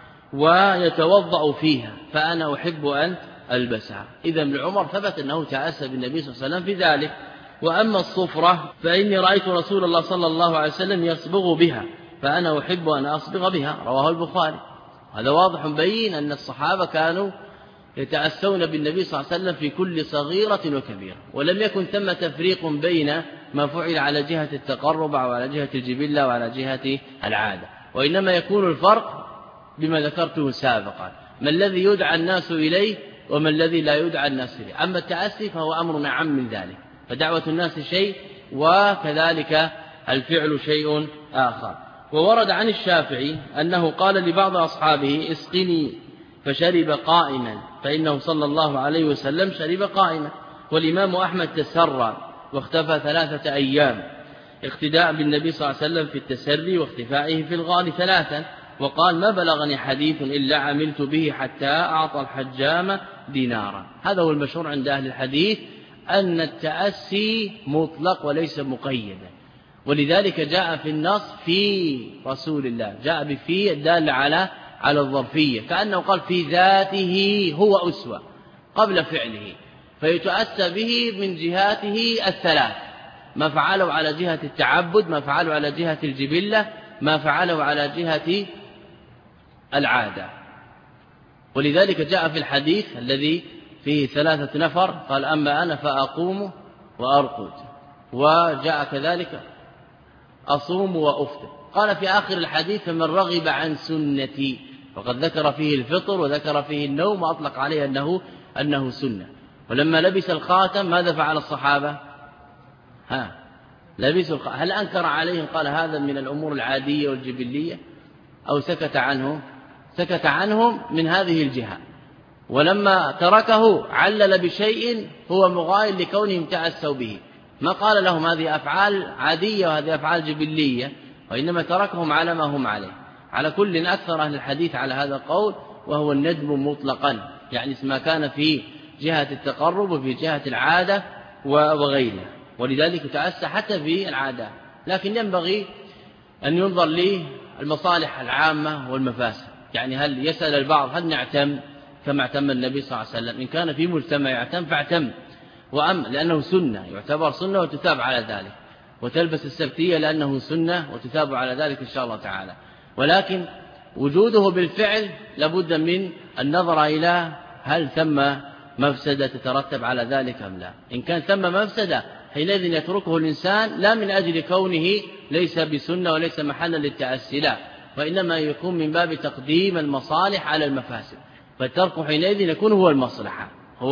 ويتوضأ فيها، فأنا أحب أن ألبسها. إذا ابن عمر ثبت أنه تأسى بالنبي صلى الله عليه وسلم في ذلك. وأما الصفرة فإني رأيت رسول الله صلى الله عليه وسلم يصبغ بها، فأنا أحب أن أصبغ بها، رواه البخاري. هذا واضح بين أن الصحابة كانوا يتأسون بالنبي صلى الله عليه وسلم في كل صغيرة وكبيرة، ولم يكن ثم تفريق بين ما فعل على جهة التقرب أو على جهة الجبلة وعلى جهة العادة، وإنما يكون الفرق بما ذكرته سابقا، ما الذي يدعى الناس إليه وما الذي لا يدعى الناس إليه. أما التأسي فهو أمر عام من ذلك، فدعوة الناس شيء وكذلك الفعل شيء آخر. وورد عن الشافعي أنه قال لبعض أصحابه: اسقني، فشرب قائما، فإنه صلى الله عليه وسلم شرب قائما. والإمام أحمد تسرى واختفى 3 أيام اقتداء بالنبي صلى الله عليه وسلم في التسري واختفائه في الغار 3، وقال: ما بلغني حديث إلا عملت به حتى أعطى الحجام دينارا. هذا هو المشهور عند أهل الحديث، أن التأسي مطلق وليس مقيدا، ولذلك جاء في النص في رسول الله، جاء بفي الدال على الظرفية، كأنه قال في ذاته هو أسوة قبل فعله، فيتأسى به من جهاته 3: ما فعله على جهة التعبد، ما فعله على جهة الجبلة، ما فعله على جهة العادة. ولذلك جاء في الحديث الذي فيه 3 نفر قال: أما أنا فأقوم وأرقد، وجاء كذلك أصوم وأفطر. قال في آخر الحديث: فمن رغب عن سنتي، وقد ذكر فيه الفطر وذكر فيه النوم وأطلق عليه أنه سنة. ولما لبس الخاتم ماذا فعل الصحابة؟ لبسوا الخاتم، هل أنكر عليهم قال هذا من الأمور العادية والجبلية، أو سكت عنهم؟ سكت عنهم من هذه الجهة. ولما تركه علل بشيء هو مغاير لكونهم تأسوا به، ما قال لهم هذه أفعال عادية وهذه أفعال جبلية، وإنما تركهم على ما هم عليه. على كل أكثر أهل الحديث على هذا القول، وهو الندب مطلقا، يعني ما كان في جهة التقرب وفي جهة العادة وغيرها، ولذلك تأسى حتى في العادة. لكن ينبغي أن ينظر للمصالح العامة والمفاسد، يعني هل يسأل البعض هل نعتم كما اعتم النبي صلى الله عليه وسلم؟ إن كان في مجتمع يعتم فاعتم، لأنه سنة، يعتبر سنة وتثاب على ذلك، وتلبس السبتية لأنه سنة وتثاب على ذلك إن شاء الله تعالى. ولكن وجوده بالفعل لابد من النظر إلى هل ثم مفسدة تترتب على ذلك أم لا. إن كان ثم مفسدة حينئذ يتركه الإنسان لا من أجل كونه ليس بسنة وليس محلا للتأسي، لا، وإنما يكون من باب تقديم المصالح على المفاسد، فالترك حينئذ يكون هو المصلحة، هو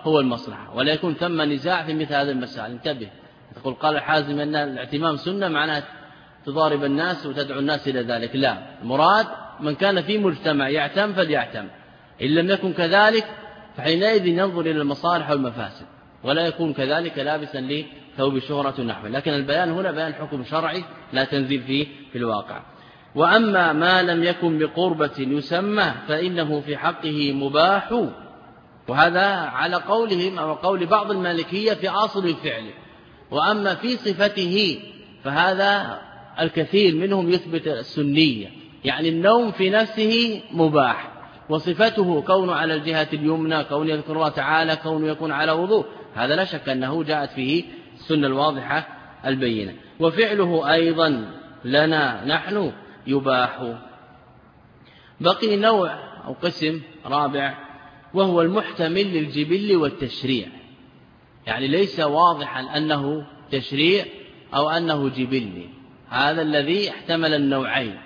هو المصلحة، ولا يكون ثم نزاع في مثل هذه المسائل. انتبه، تقول قال الحازم أن الاعتمام سنة معناه تضارب الناس وتدعو الناس إلى ذلك، لا، المراد من كان في مجتمع يعتم فليعتم، إن لم يكن كذلك فحينئذ ينظر إلى المصالح والمفاسد، ولا يكون كذلك لابسا لثوب شهرة نحوه. لكن البيان هنا بيان حكم شرعي لا تنزيل فيه في الواقع. وأما ما لم يكن بقربة يسمى فإنه في حقه مباح، وهذا على قولهم أو قول بعض المالكية في أصل الفعل. وأما في صفته فهذا الكثير منهم يثبت السنية، يعني النوم في نفسه مباح، وصفته كونه على الجهة اليمنى، كونه يذكر الله تعالى، كونه يكون على وضوء، هذا لا شك أنه جاءت فيه السنة الواضحة البينة. وفعله أيضا لنا نحن يباح. بقي نوع أو قسم رابع، وهو المحتمل للجبل والتشريع، يعني ليس واضحا أنه تشريع أو أنه جبلي، هذا الذي احتمل النوعين.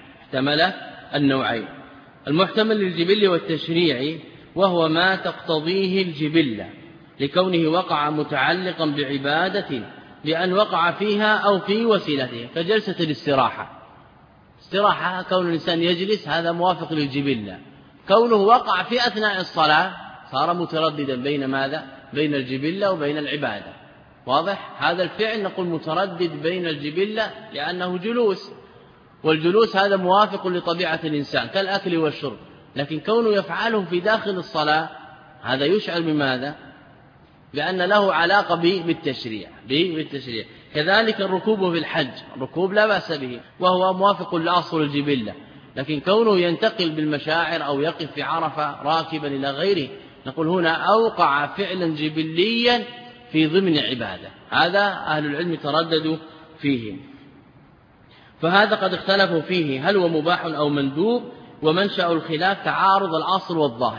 المحتمل للجبل والتشريع وهو ما تقتضيه الجبلة لكونه وقع متعلقا بعبادة لأن وقع فيها أو في وسيلته، كجلسة الاستراحة. استراحة كون الإنسان يجلس هذا موافق للجبلة، كونه وقع في أثناء الصلاة صار مترددا بين ماذا؟ بين الجبلة وبين العبادة. واضح؟ هذا الفعل نقول متردد بين الجبلة لأنه جلوس، والجلوس هذا موافق لطبيعة الإنسان كالأكل والشرب، لكن كونه يفعله في داخل الصلاة هذا يشعر بماذا؟ بأن له علاقة بالتشريع. كذلك الركوب في الحج، الركوب لا بأس به وهو موافق لأصل الجبلة، لكن كونه ينتقل بالمشاعر أو يقف في عرفة راكبا إلى غيره، نقول هنا أوقع فعلا جبليا في ضمن عبادة، هذا أهل العلم ترددوا فيه. فهذا قد اختلفوا فيه هل هو مباح أو مندوب، ومنشأ الخلاف تعارض الأصل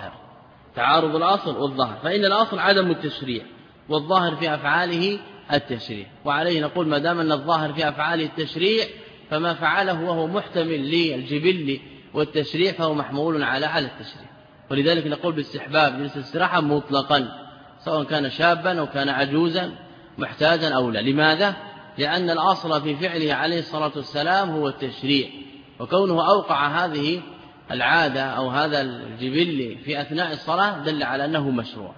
والظاهر، فإن الأصل عدم التشريع والظاهر في أفعاله التشريع، وعليه نقول ما دام أن الظاهر في أفعاله التشريع فما فعله وهو محتمل للجبل والتشريع فهو محمول على التشريع. ولذلك نقول باستحباب جلسة الاستراحة مطلقا سواء كان شابا أو كان عجوزا محتاجا أو لا. لماذا؟ لأن الأصل في فعله عليه الصلاة والسلام هو التشريع، وكونه أوقع هذه العادة أو هذا الجبل في أثناء الصلاة دل على أنه مشروع.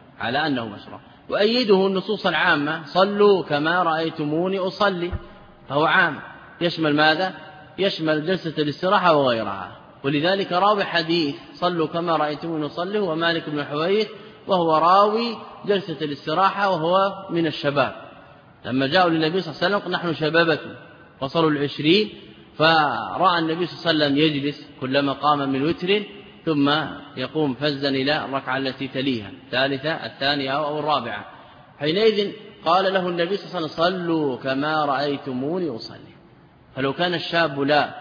وأيده النصوص العامة صلوا كما رأيتموني أصلي، فهو عام يشمل ماذا؟ يشمل جلسة الاستراحة وغيرها. ولذلك راوي حديث صلوا كما رأيتموني أصلي هو مالك بن حويرث، وهو راوي جلسة الاستراحة وهو من الشباب. لما جاءوا للنبي صلى الله عليه وسلم نحن شبابة وصلوا 20، فرأى النبي صلى الله عليه وسلم يجلس كلما قام من وتر ثم يقوم فزا إلى الركعة التي تليها، الثالثة الثانية أو الرابعة. حينئذ قال له النبي صلى الله عليه وسلم صلوا كما رأيتموني أصلي. فلو كان الشاب لا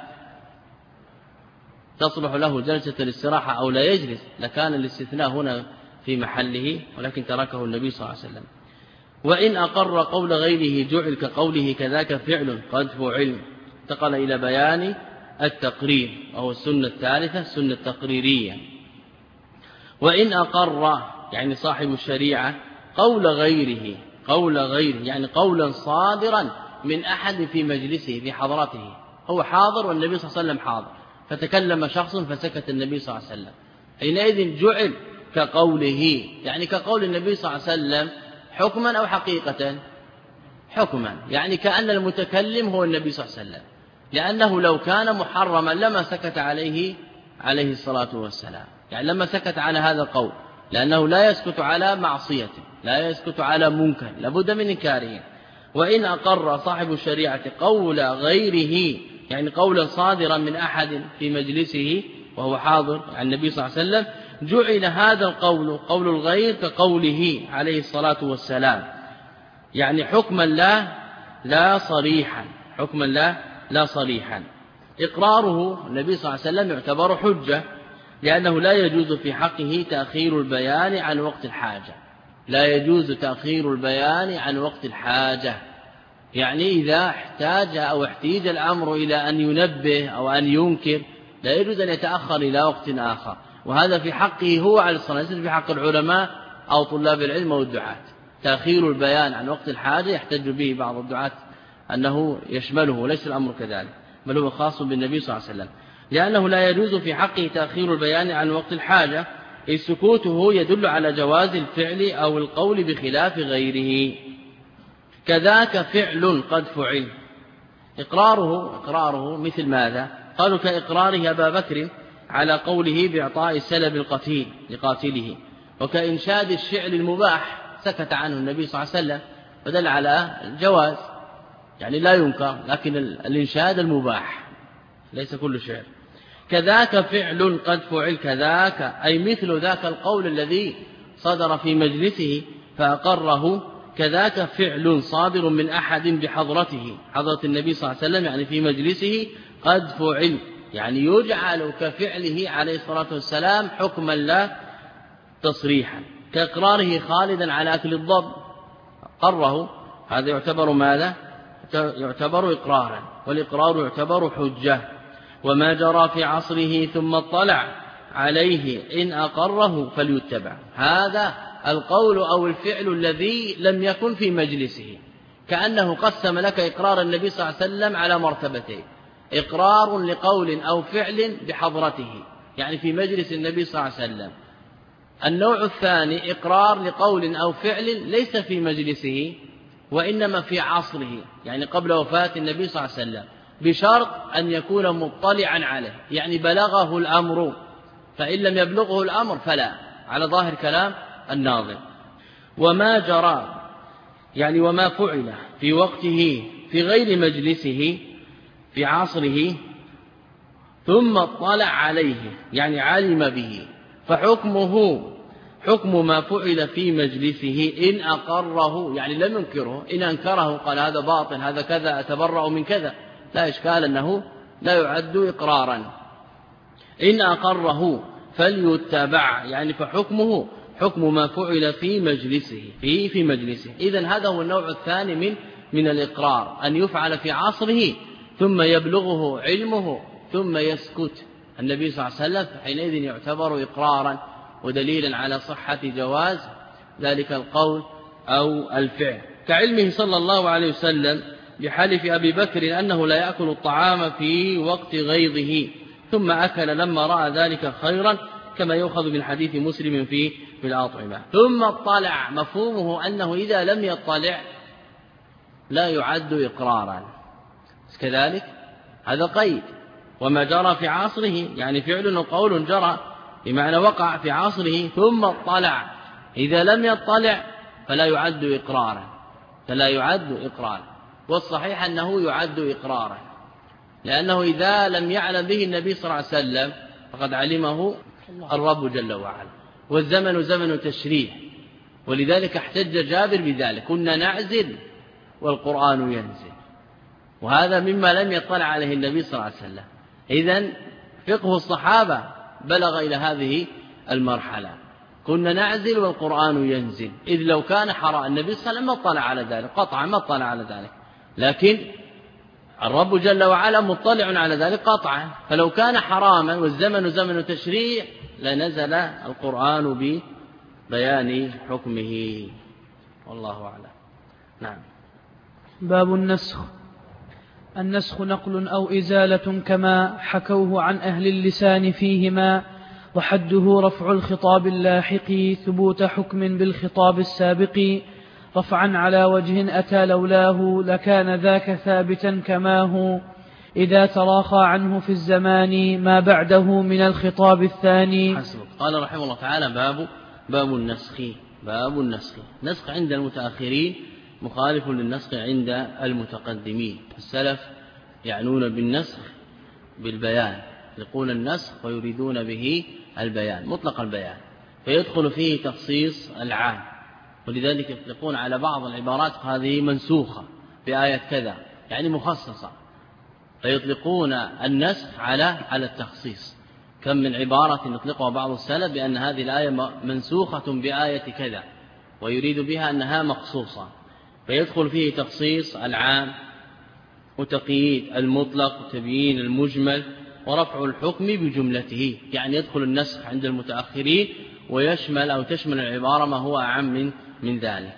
تصلح له جلسة الاستراحة أو لا يجلس لكان الاستثناء هنا في محله، ولكن تركه النبي صلى الله عليه وسلم. وإن أقر قول غيره جعل كقوله كذاك فعل قد فعل. انتقل إلى بيان التقرير وهو السنة الثالثة، السنة التقريرية. وإن أقر يعني صاحب الشريعة قول غيره يعني قولا صادرا من أحد في مجلسه في حضرته، هو حاضر والنبي صلى الله عليه وسلم حاضر، فتكلم شخص فسكت النبي صلى الله عليه وسلم، حينئذ جعل كقوله، يعني كقول النبي صلى الله عليه وسلم حكما أو حقيقة؟ حكما، يعني كأن المتكلم هو النبي صلى الله عليه وسلم، لأنه لو كان محرما لما سكت عليه الصلاة والسلام، يعني لما سكت على هذا القول، لأنه لا يسكت على معصية، لا يسكت على منكر، لابد من إنكاره. وإن أقر صاحب الشريعة قول غيره يعني قولا صادرا من أحد في مجلسه وهو حاضر عن النبي صلى الله عليه وسلم، جعل هذا القول قول الغير كقوله عليه الصلاة والسلام، يعني حكما لا صريحا، لا صريحا. إقراره النبي صلى الله عليه وسلم يعتبر حجة، لأنه لا يجوز في حقه تأخير البيان عن وقت الحاجة، لا يجوز تأخير البيان عن وقت الحاجة، يعني إذا احتاج أو احتيج الأمر إلى أن ينبه أو أن ينكر لا يجوز أن يتأخر إلى وقت آخر، وهذا في حقه هو عليه الصلاة والسلام، في حق العلماء أو طلاب العلم والدعاة. تأخير البيان عن وقت الحاجة يحتج به بعض الدعاة أنه يشمله، وليس الأمر كذلك، بل هو خاص بالنبي صلى الله عليه وسلم، لأنه لا يجوز في حقه تأخير البيان عن وقت الحاجة، إذ سكوته يدل على جواز الفعل أو القول بخلاف غيره. كذاك فعل قد فعل، إقراره مثل ماذا؟ قالوا كإقراره أبا بكر على قوله بإعطاء السلب القتيل لقاتله، وكإنشاد الشعر المباح سكت عنه النبي صلى الله عليه وسلم، فدل على الجواز، يعني لا ينكر، لكن الإنشاد المباح ليس كل شعر. كذاك فعل قد فعل، كذاك أي مثل ذاك القول الذي صدر في مجلسه فأقره، كذاك فعل صادر من أحد بحضرته، حضرة النبي صلى الله عليه وسلم يعني في مجلسه، قد فعل يعني يجعل كفعله عليه الصلاة والسلام حكما لا تصريحا، كإقراره خالدا على أكل الضب، قره، هذا يعتبر ماذا؟ يعتبر إقرارا، والإقرار يعتبر حجة. وما جرى في عصره ثم اطلع عليه إن أقره فليتبع، هذا القول أو الفعل الذي لم يكن في مجلسه، كأنه قسم لك إقرار النبي صلى الله عليه وسلم على مرتبتين: إقرار لقول أو فعل بحضرته يعني في مجلس النبي صلى الله عليه وسلم، النوع الثاني إقرار لقول أو فعل ليس في مجلسه وإنما في عصره، يعني قبل وفاة النبي صلى الله عليه وسلم، بشرط أن يكون مطلعا عليه، يعني بلغه الأمر، فإن لم يبلغه الأمر فلا، على ظاهر كلام الناظم. وما جرى يعني وما فعل في وقته في غير مجلسه في عصره ثم اطلع عليه يعني علم به، فحكمه حكم ما فعل في مجلسه إن أقره يعني لم ينكره، إن أنكره قال هذا باطل هذا كذا أتبرأ من كذا، لا إشكال أنه لا يعد إقرارا. إن أقره فليتبع يعني فحكمه حكم ما فعل في مجلسه في مجلسه. إذن هذا هو النوع الثاني من الإقرار، أن يفعل في عصره ثم يبلغه علمه ثم يسكت النبي صلى الله عليه وسلم، حينئذ يعتبر إقرارا ودليلا على صحة جواز ذلك القول أو الفعل. كعلمه صلى الله عليه وسلم بحلف أبي بكر أنه لا يأكل الطعام في وقت غيظه ثم أكل لما رأى ذلك خيرا، كما يؤخذ من حديث مسلم في الأطعمة. ثم اطلع مفهومه أنه إذا لم يطلع لا يعد إقرارا، كذلك هذا قيد. وما جرى في عصره يعني فعل وقول جرى بمعنى وقع في عصره ثم اطلع، إذا لم يطلع فلا يعد إقرارا، والصحيح أنه يعد إقرارا، لأنه إذا لم يعلم به النبي صلى الله عليه وسلم فقد علمه الرب جل وعلا، والزمن زمن تشريع، ولذلك احتج جابر بذلك: كنا نعزل والقرآن ينزل، وهذا مما لم يطلع عليه النبي صلى الله عليه وسلم. إذن فقه الصحابة بلغ إلى هذه المرحلة، كنا نعزل والقرآن ينزل، إذ لو كان حرام النبي صلى الله عليه وسلم ما اطلع على ذلك قطعا، ما اطلع على ذلك، لكن الرب جل وعلا مطلع على ذلك قطعا، فلو كان حراما والزمن زمن تشريع لنزل القرآن ببيان حكمه، والله أعلم. نعم. باب النسخ نقل أو إزالة كما حكوه عن أهل اللسان فيهما، وحده رفع الخطاب اللاحق ثبوت حكم بالخطاب السابق رفعا على وجه أتى لولاه لكان ذاك ثابتا كما هو إذا تراخى عنه في الزمان ما بعده من الخطاب الثاني. حسبك. قال رحمه الله تعالى: باب النسخ. نسخ عند المتأخرين مخالف للنسخ عند المتقدمين. السلف يعنون بالنسخ بالبيان، يقول النسخ ويريدون به البيان مطلق البيان، فيدخل فيه تخصيص العام، ولذلك يطلقون على بعض العبارات هذه منسوخة بآية كذا يعني مخصصة، فيطلقون النسخ على التخصيص. كم من عبارة يطلقها بعض السلف بأن هذه الآية منسوخة بآية كذا ويريد بها أنها مخصوصة، فيدخل فيه تخصيص العام وتقييد المطلق وتبيين المجمل ورفع الحكم بجملته، يعني يدخل النسخ عند المتأخرين ويشمل أو تشمل العبارة ما هو أعم من ذلك.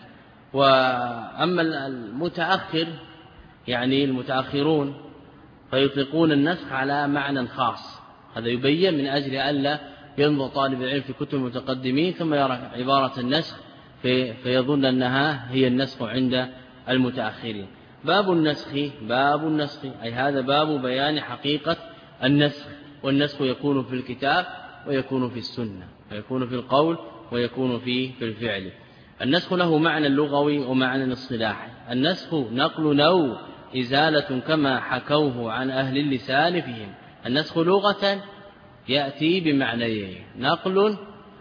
وأما المتأخر يعني المتأخرون فيطلقون النسخ على معنى خاص، هذا يبين من أجل ألا ينظر طالب العلم في كتب المتقدمين ثم يرى عبارة النسخ فيظن أنها هي النسخ عند المتأخرين. باب النسخ أي هذا باب بيان حقيقة النسخ، والنسخ يكون في الكتاب ويكون في السنة، ويكون في القول ويكون في الفعل. النسخ له معنى لغوي ومعنى اصطلاحي. النسخ نقل أو إزالة كما حكوه عن أهل اللسان فيهم. النسخ لغة يأتي بمعنيين، نقل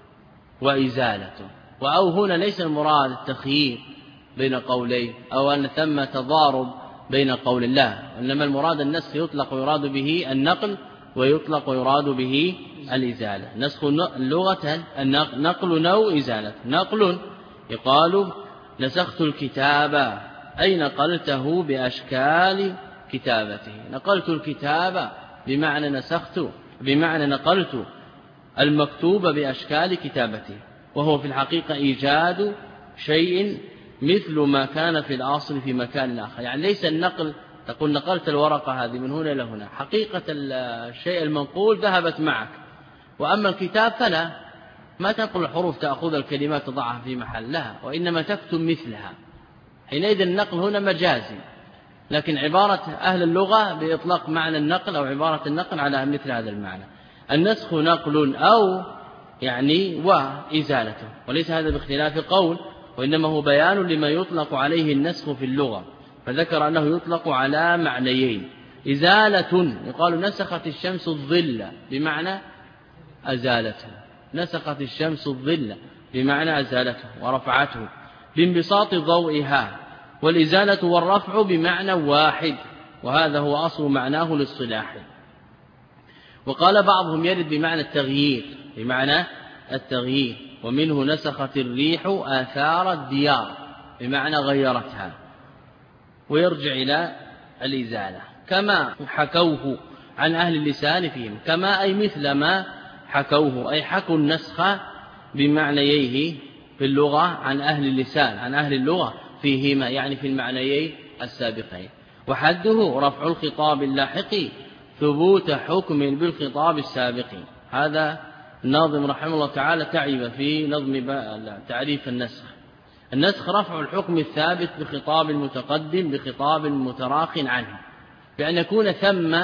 وإزالة. وأو هنا ليس المراد التخيير بين قولين أو أن ثم تضارب بين قول الله، إنما المراد النسخ يطلق ويراد به النقل ويطلق ويراد به الإزالة. نسخ لغة نقل أو إزالة. نقل يقال نسخت الكتاب أي نقلته بأشكال كتابته. نقلت الكتاب بمعنى نسخت، بمعنى نقلت المكتوب بأشكال كتابته، وهو في الحقيقة إيجاد شيء مثل ما كان في الأصل في مكان آخر. يعني ليس النقل تقول نقلت الورقة هذه من هنا إلى هنا، حقيقة الشيء المنقول ذهبت معك. وأما الكتاب فلا، ما تنقل الحروف تأخذ الكلمات تضعها في محلها، وإنما تكتب مثلها. حينئذ النقل هنا مجازي، لكن عبارة أهل اللغة بإطلاق معنى النقل أو عبارة النقل على مثل هذا المعنى. النسخ نقل أو يعني وإزالته، وليس هذا باختلاف قول، وإنما هو بيان لما يطلق عليه النسخ في اللغة، فذكر أنه يطلق على معنيين. إزالة يقال نسخت الشمس الظل بمعنى أزالته، نسخت الشمس الظل بمعنى أزالته ورفعته بانبساط ضوئها. والإزالة والرفع بمعنى واحد، وهذا هو أصل معناه الاصطلاحي. وقال بعضهم يرد بمعنى التغيير، بمعنى التغيير، ومنه نسخت الريح آثار الديار بمعنى غيرتها، ويرجع إلى الإزالة. كما حكوه عن أهل اللسان فيهم، كما أي مثل ما حكوه، أي حكوا النسخ بمعنييه في اللغة عن أهل اللسان، عن أهل اللغة فيهما، يعني في المعنيين السابقين. وحده رفع الخطاب اللاحق ثبوت حكم بالخطاب السابق. هذا الناظم رحمه الله تعالى تعب في نظم تعريف النسخ. النسخ رفع الحكم الثابت بخطاب المتقدم بخطاب متراخ عنه، بأن يكون ثم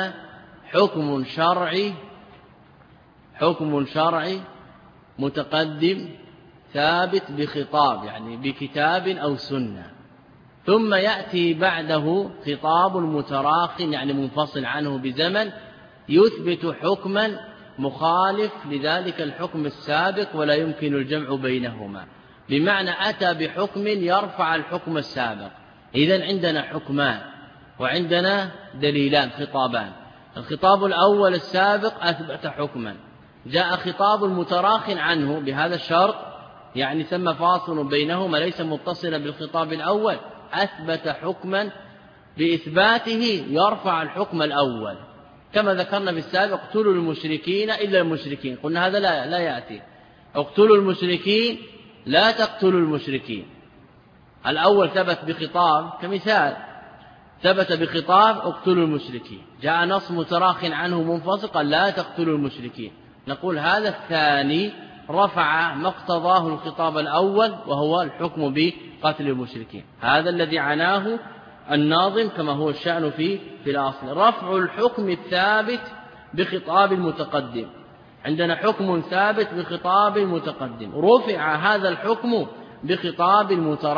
حكم شرعي متقدم ثابت بخطاب، يعني بكتاب أو سنة، ثم يأتي بعده خطاب متراخ يعني منفصل عنه بزمن يثبت حكما مخالف لذلك الحكم السابق ولا يمكن الجمع بينهما، بمعنى أتى بحكم يرفع الحكم السابق. إذن عندنا حكمان وعندنا دليلان خطابان. الخطاب الأول السابق أثبت حكما، جاء خطاب متراخ عنه بهذا الشرط، يعني ثم فاصل بينهما ليس متصلا بالخطاب الأول، أثبت حكما بإثباته يرفع الحكم الأول. كما ذكرنا بالسابق اقتلوا المشركين إلا المشركين، قلنا هذا لا يأتي. اقتلوا المشركين لا تقتلوا المشركين. الأول ثبت بخطاب، كمثال ثبت بخطاب اقتلوا المشركين، جاء نص متراخ عنه منفصل قال لا تقتلوا المشركين، نقول هذا الثاني رفع ما اقتضاه الخطاب الأول وهو الحكم بقتل المشركين. هذا الذي عناه الناظم كما هو الشأن في الأصل، رفع الحكم الثابت بخطاب المتقدم. عندنا حكم ثابت بخطاب المتقدم، رفع هذا الحكم بخطاب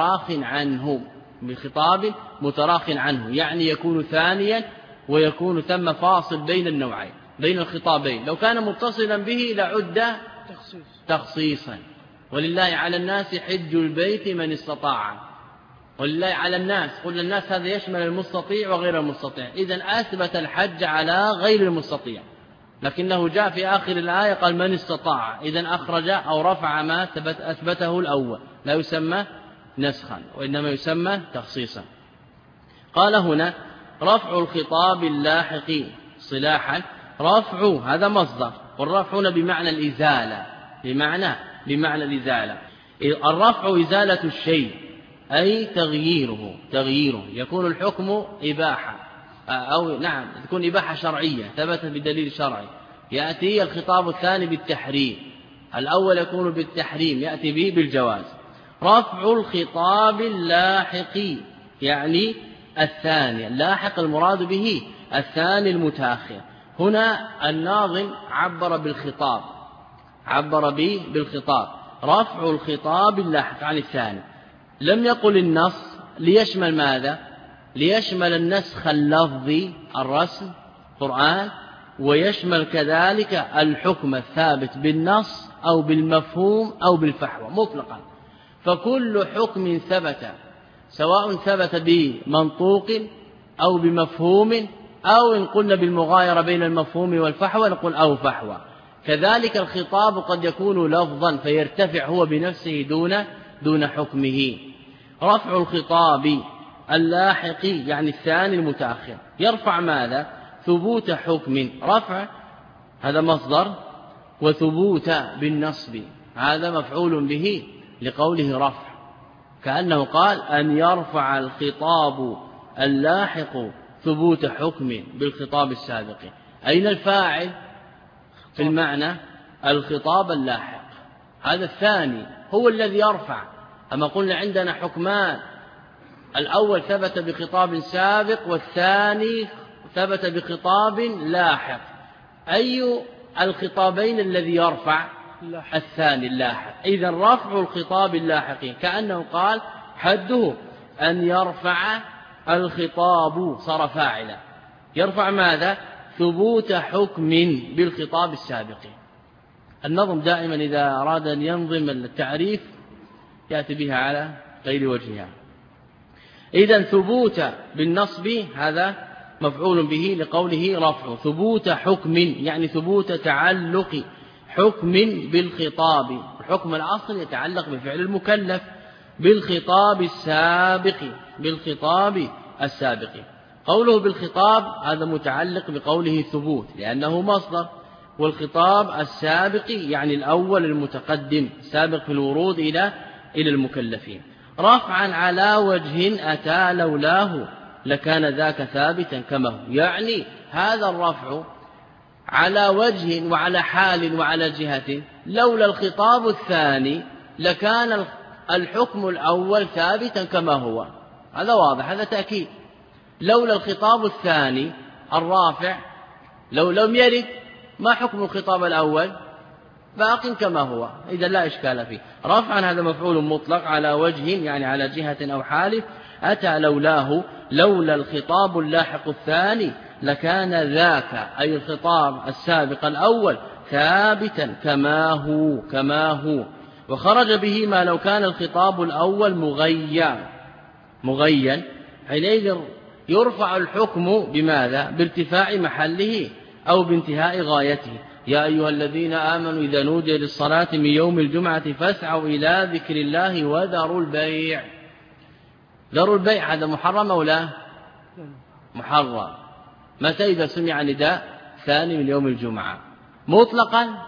متراخ عنه، يعني يكون ثانيا ويكون ثم فاصل بين النوعين بين الخطابين. لو كان متصلا به لعد تخصيصا. ولله على الناس حج البيت من استطاع، ولله على الناس، قلنا الناس هذا يشمل المستطيع وغير المستطيع، إذن أثبت الحج على غير المستطيع، لكنه جاء في آخر الآية قال من استطاع، إذن أخرج أو رفع ما أثبته الأول، لا يسمى نسخا وإنما يسمى تخصيصا. قال هنا رفع الخطاب اللاحق صلاحا، رفع هذا مصدر، والرفع هنا بمعنى الإزالة، بمعنى بمعنى الإزالة. الرفع إزالة الشيء أي تغييره يكون الحكم إباحة أو نعم تكون إباحة شرعية ثبت بدليل شرعي، يأتي الخطاب الثاني بالتحريم، الأول يكون بالتحريم يأتي به بالجواز. رفع الخطاب اللاحق يعني الثاني، اللاحق المراد به الثاني المتأخر. هنا الناظم عبر بالخطاب رفع الخطاب اللاحق عن الثاني، لم يقل النص ليشمل ماذا؟ ليشمل النسخ اللفظي الرسم قرآن، ويشمل كذلك الحكم الثابت بالنص أو بالمفهوم أو بالفحوى مطلقا. فكل حكم ثبت سواء ثبت بمنطوق أو بمفهوم أو إن قلنا بالمغايرة بين المفهوم والفحوى نقول أو فحوى. كذلك الخطاب قد يكون لفظا فيرتفع هو بنفسه دون حكمه. رفع الخطاب اللاحق يعني الثاني المتأخر يرفع ماذا؟ ثبوت حكم. رفع هذا مصدر، وثبوت بالنصب هذا مفعول به لقوله رفع، كأنه قال أن يرفع الخطاب اللاحق ثبوت حكم بالخطاب السابق. أين الفاعل في المعنى؟ الخطاب اللاحق، هذا الثاني هو الذي يرفع. أما قلنا عندنا حكمان، الأول ثبت بخطاب سابق والثاني ثبت بخطاب لاحق، أي الخطابين الذي يرفع؟ الثاني اللاحق. إذن رفع الخطاب اللاحق كأنه قال حده أن يرفع الخطاب، صار فاعلا، يرفع ماذا؟ ثبوت حكم بالخطاب السابق. النظم دائما إذا أراد أن ينظم التعريف يأتي بها على غير وجهها. إذن ثبوت بالنصب هذا مفعول به لقوله رفع، ثبوت حكم يعني ثبوت تعلق حكم بالخطاب، الحكم الأصل يتعلق بفعل المكلف بالخطاب السابق. قوله بالخطاب هذا متعلق بقوله ثبوت لأنه مصدر، والخطاب السابق يعني الأول المتقدم سابق في الورود إلى المكلفين. رفعا على وجه أتى لولاه لكان ذاك ثابتا كما هو، يعني هذا الرفع على وجه وعلى حال وعلى جهة، لولا الخطاب الثاني لكان الحكم الأول ثابتا كما هو، هذا واضح، هذا تأكيد. لولا الخطاب الثاني الرافع لو لم يرد ما حكم الخطاب الأول؟ باق كما هو، إذا لا إشكال فيه. رفعا هذا مفعول مطلق على وجه يعني على جهة أو حال، أتى لولاه لولا الخطاب اللاحق الثاني لكان ذاك أي الخطاب السابق الأول ثابتا كما هو، وخرج به ما لو كان الخطاب الأول مغيا حينئذ يرفع الحكم بماذا؟ بارتفاع محله أو بانتهاء غايته. يا أيها الذين آمنوا إذا نودي للصلاة من يوم الجمعة فاسعوا إلى ذكر الله وذروا البيع. ذروا البيع هذا محرم أو لا؟ محرم. متى إذا سمع نداء ثاني من يوم الجمعة مطلقا؟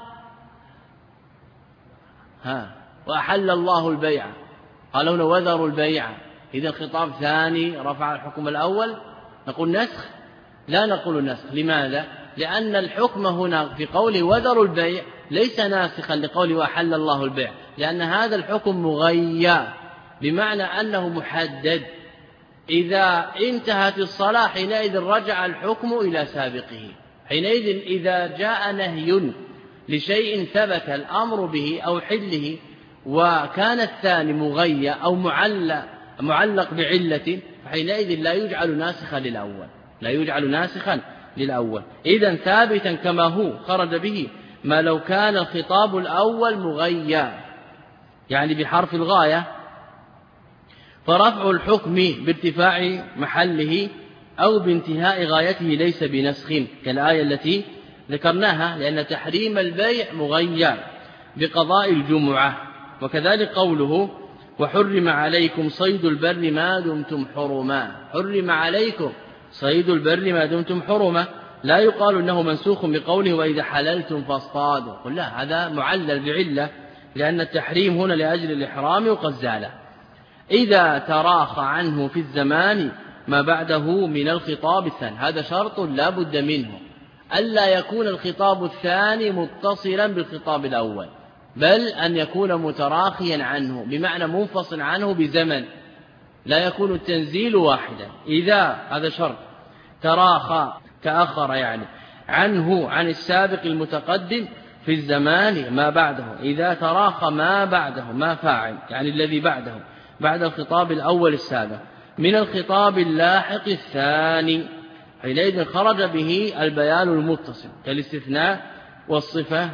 وأحل الله البيع، قالوا له وذروا البيع، إذا خطاب ثاني رفع الحكم الأول نقول نسخ؟ لا نقول نسخ. لماذا؟ لأن الحكم هنا في قوله وذروا البيع ليس ناسخا لقوله وأحل الله البيع، لأن هذا الحكم مغيّر بمعنى أنه محدد. إذا انتهت الصلاة حينئذ رجع الحكم إلى سابقه. حينئذ إذا جاء نهي لشيء ثبت الأمر به أو حله وكان الثاني مغيّر أو معلق بعلة حينئذ لا يجعل ناسخا للأول، إذن ثابتا كما هو خرج به ما لو كان الخطاب الأول مغيّر يعني بحرف الغاية. فرفع الحكم بارتفاع محله أو بانتهاء غايته ليس بنسخ كالآية التي ذكرناها، لأن تحريم البيع مغيّر بقضاء الجمعة. وكذلك قوله وحرم عليكم صيد البر ما دمتم حرما، حرم عليكم صيد البر ما دمتم حرما، لا يقال إنه منسوخ بقوله وإذا حللتم فاصطادوا، قل لا، هذا معلل بعلة لأن التحريم هنا لأجل الإحرام وقد زال. إذا تراخى عنه في الزمان ما بعده من الخطاب الثاني، هذا شرط لا بد منه، ألا يكون الخطاب الثاني متصلا بالخطاب الأول، بل أن يكون متراخيا عنه، بمعنى منفصل عنه بزمن، لا يكون التنزيل واحدا. إذا هذا شرط تراخى تأخر يعني عنه عن السابق المتقدم في الزمان ما بعده، إذا تراخى ما بعده ما فاعل يعني الذي بعده بعد الخطاب الأول السابق من الخطاب اللاحق الثاني، حينئذ خرج به البيان المتصل كالاستثناء والصفة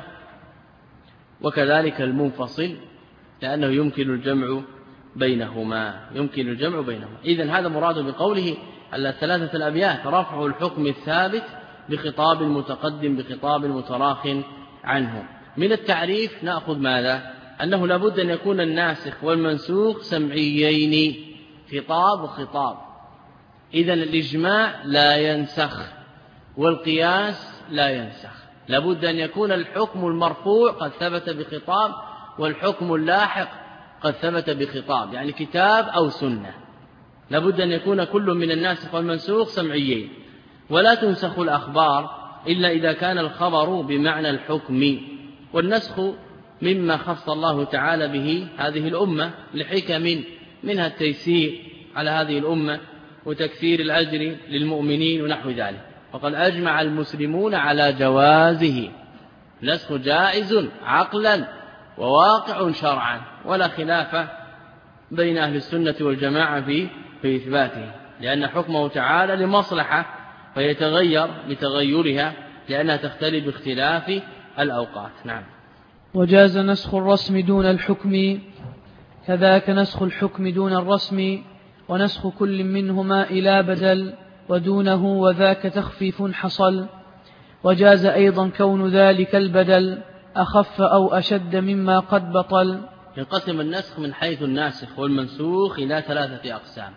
وكذلك المنفصل، لأنه يمكن الجمع بينهما. إذن هذا مراد بقوله الثلاثة الأبيات: رفع الحكم الثابت بخطاب متقدم بخطاب متراخ عنه. من التعريف نأخذ ماذا؟ أنه لابد أن يكون الناسخ والمنسوخ سمعيين، خطاب وخطاب. إذن الإجماع لا ينسخ والقياس لا ينسخ، لابد أن يكون الحكم المرفوع قد ثبت بخطاب والحكم اللاحق قد ثبت بخطاب، يعني كتاب أو سنة. لابد أن يكون كل من الناسخ والمنسوخ سمعيين. ولا تنسخ الأخبار إلا إذا كان الخبر بمعنى الحكم. والنسخ مما خص الله تعالى به هذه الأمة لحكم، منها التيسير على هذه الأمة وتكثير الأجر للمؤمنين ونحو ذلك. وقد أجمع المسلمون على جوازه، نسخ جائز عقلا وواقع شرعا، ولا خلاف بين أهل السنة والجماعة في إثباته، لأن حكمه تعالى لمصلحة فيتغير بتغيرها لأنها تختلف باختلاف الأوقات. نعم. وجاز نسخ الرسم دون الحكم، كذاك نسخ الحكم دون الرسم، ونسخ كل منهما إلى بدل ودونه، وذاك تخفيف حصل. وجاز أيضا كون ذلك البدل أخف أو أشد مما قد بطل. ينقسم النسخ من حيث الناسخ والمنسوخ إلى ثلاثة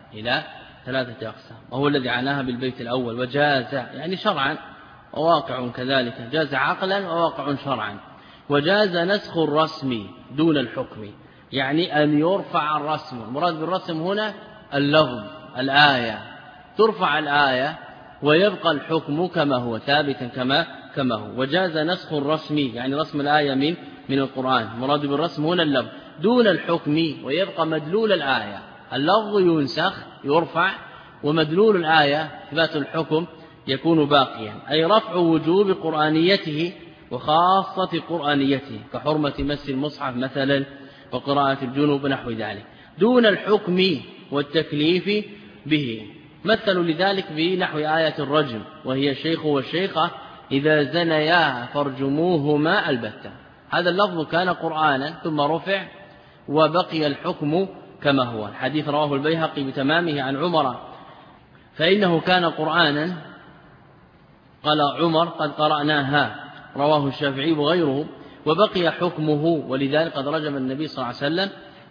أقسام، وهو الذي عناها بالبيت الأول. وجاز يعني شرعا وواقع كذلك، جاز عقلا وواقع شرعا. وجاز نسخ الرسم دون الحكم، يعني أن يرفع الرسم. المراد بالرسم هنا اللفظ، الآية، ترفع الآية ويبقى الحكم كما هو ثابتا كما هو. وجاز نسخ الرسم يعني رسم الآية من القرآن، المراد بالرسم هنا اللفظ دون الحكم، ويبقى مدلول الآية. اللفظ ينسخ يرفع، ومدلول الآية إثبات الحكم يكون باقيا، أي رفع وجوب قرآنيته وخاصة قرآنيته، كحرمة مس المصحف مثلا وقراءة الجنوب نحو ذلك، دون الحكم والتكليف به. مثلوا لذلك بنحو آية الرجم، وهي الشيخ والشيخة إذا زنيا فارجموهما البتة. هذا اللفظ كان قرآنا ثم رفع وبقي الحكم كما هو. الحديث رواه البيهقي بتمامه عن عمر، فإنه كان قرآنا، قال عمر قد قرأناها، رواه الشافعي وغيره، وبقي حكمه، ولذلك قد رجم النبي صلى الله عليه وسلم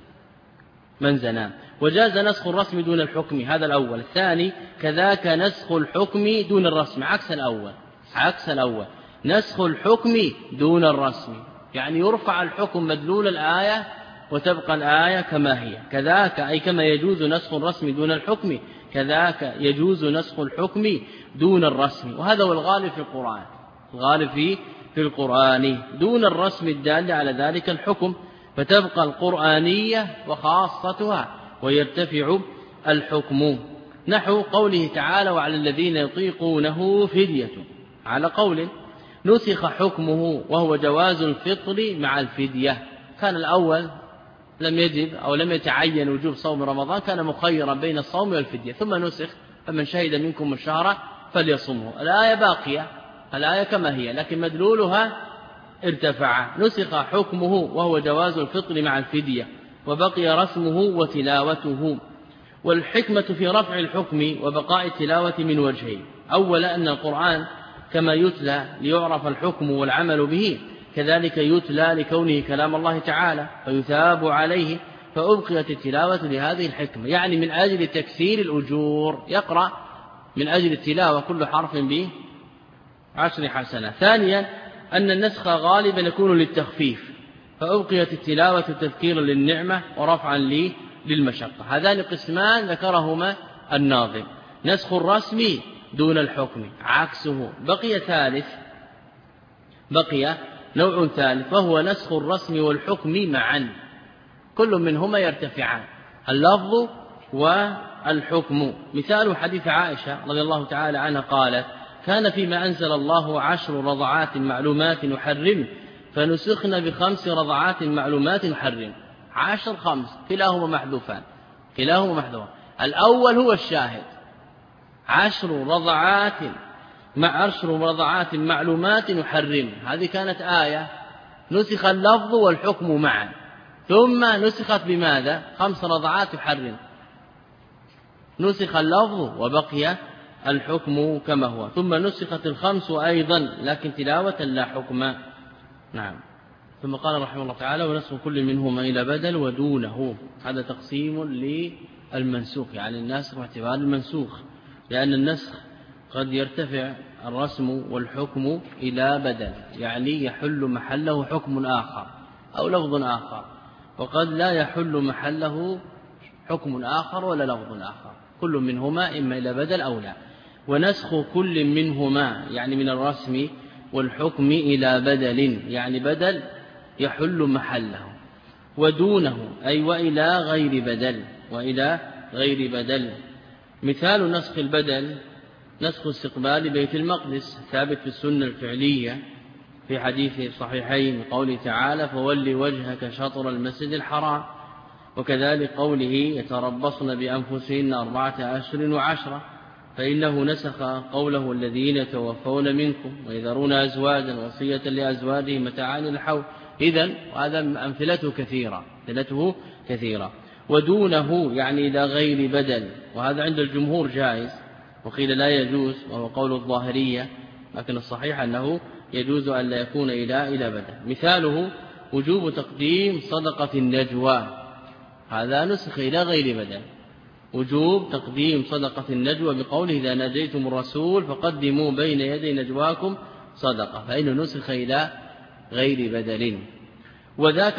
من زنى. وجاز نسخ الرسم دون الحكم، هذا الأول. الثاني كذاك نسخ الحكم دون الرسم، عكس الأول نسخ الحكم دون الرسم، يعني يرفع الحكم مدلول الآية وتبقى الآية كما هي. كذاك أي كما يجوز نسخ الرسم دون الحكم، كذاك يجوز نسخ الحكم دون الرسم. وهذا هو الغالب في القرآن دون الرسم الدال على ذلك الحكم، فتبقى القرآنية وخاصتها ويرتفع الحكم. نحو قوله تعالى: وعلى الذين يطيقونه فدية، على قول نسخ حكمه وهو جواز الفطر مع الفدية. كان الأول لم يجب أو لم يتعين وجوب صوم رمضان، كان مخيرا بين الصوم والفدية، ثم نسخ فمن شهد منكم الشهر فليصمه. الآية باقية، الآية كما هي، لكن مدلولها ارتفع. نسخ حكمه وهو جواز الفطر مع الفدية، وبقي رسمه وتلاوته. والحكمة في رفع الحكم وبقاء التلاوة من وجهين: أولا أن القرآن كما يتلى ليعرف الحكم والعمل به، كذلك يتلى لكونه كلام الله تعالى فيثاب عليه، فأبقيت التلاوة لهذه الحكمة، يعني من أجل تكثير الأجور، يقرأ من أجل التلاوة كل حرف ب10 حسنات. ثانيا أن النسخ غالبا يكون للتخفيف، فأبقيت التلاوة تذكيرا للنعمة ورفعا للمشقة. هذان قسمان ذكرهما الناظم: نسخ الرسم دون الحكم، عكسه بقي نوع ثالث، وهو نسخ الرسم والحكم معا، كل منهما يرتفعان، اللفظ والحكم. مثال حديث عائشة رضي الله تعالى عنها قالت: كان فيما أنزل الله 10 رضعات معلومات نحرم، فنسخن ب5 رضعات معلومات نحرم. 10 5 كلاهما محذوفان. الأول هو الشاهد: 10 رضعات معلومات نحرم، هذه كانت آية نسخ اللفظ والحكم معا، ثم نسخت بماذا؟ 5 رضعات تحرم، نسخ اللفظ وبقي الحكم كما هو، ثم نسخت 5 أيضا لكن تلاوة لا حكم. نعم. ثم قال رحمه الله تعالى: ونسخ كل منهما إلى بدل ودونه. هذا تقسيم للمنسوخ، يعني الناسخ باعتبار المنسوخ، لأن النسخ قد يرتفع الرسم والحكم إلى بدل، يعني يحل محله حكم آخر أو لفظ آخر، وقد لا يحل محله حكم آخر ولا لفظ آخر، كل منهما إما إلى بدل أو لا. ونسخ كل منهما يعني من الرسم والحكم إلى بدل، يعني بدل يحل محله، ودونه أي وإلى غير بدل. مثال نسخ البدل: نسخ استقبال بيت المقدس، ثابت في السنة الفعلية في حديث الصحيحين قوله تعالى: فولي وجهك شطر المسجد الحرام، وكذلك قوله: يتربصن بأنفسهن 4 أشهر و10، فإنه نسخ قوله: الذين يتوفون منكم ويذرون أزواجا وصية لأزواجهم متاعا إلى الحول. إذن وهذا أمثلته كثيرة. ودونه يعني إلى غير بدل، وهذا عند الجمهور جائز، وقيل لا يجوز وهو قول الظاهرية، لكن الصحيح أنه يجوز أن لا يكون إلى بدل. مثاله: وجوب تقديم صدقة النجوى، هذا نسخ إلى غير بدل، وجوب تقديم صدقة النجوى بقوله: إذا ناجيتم الرسول فقدموا بين يدي نجواكم صدقة، فإنه نسخ إلى غير بدل. وذاك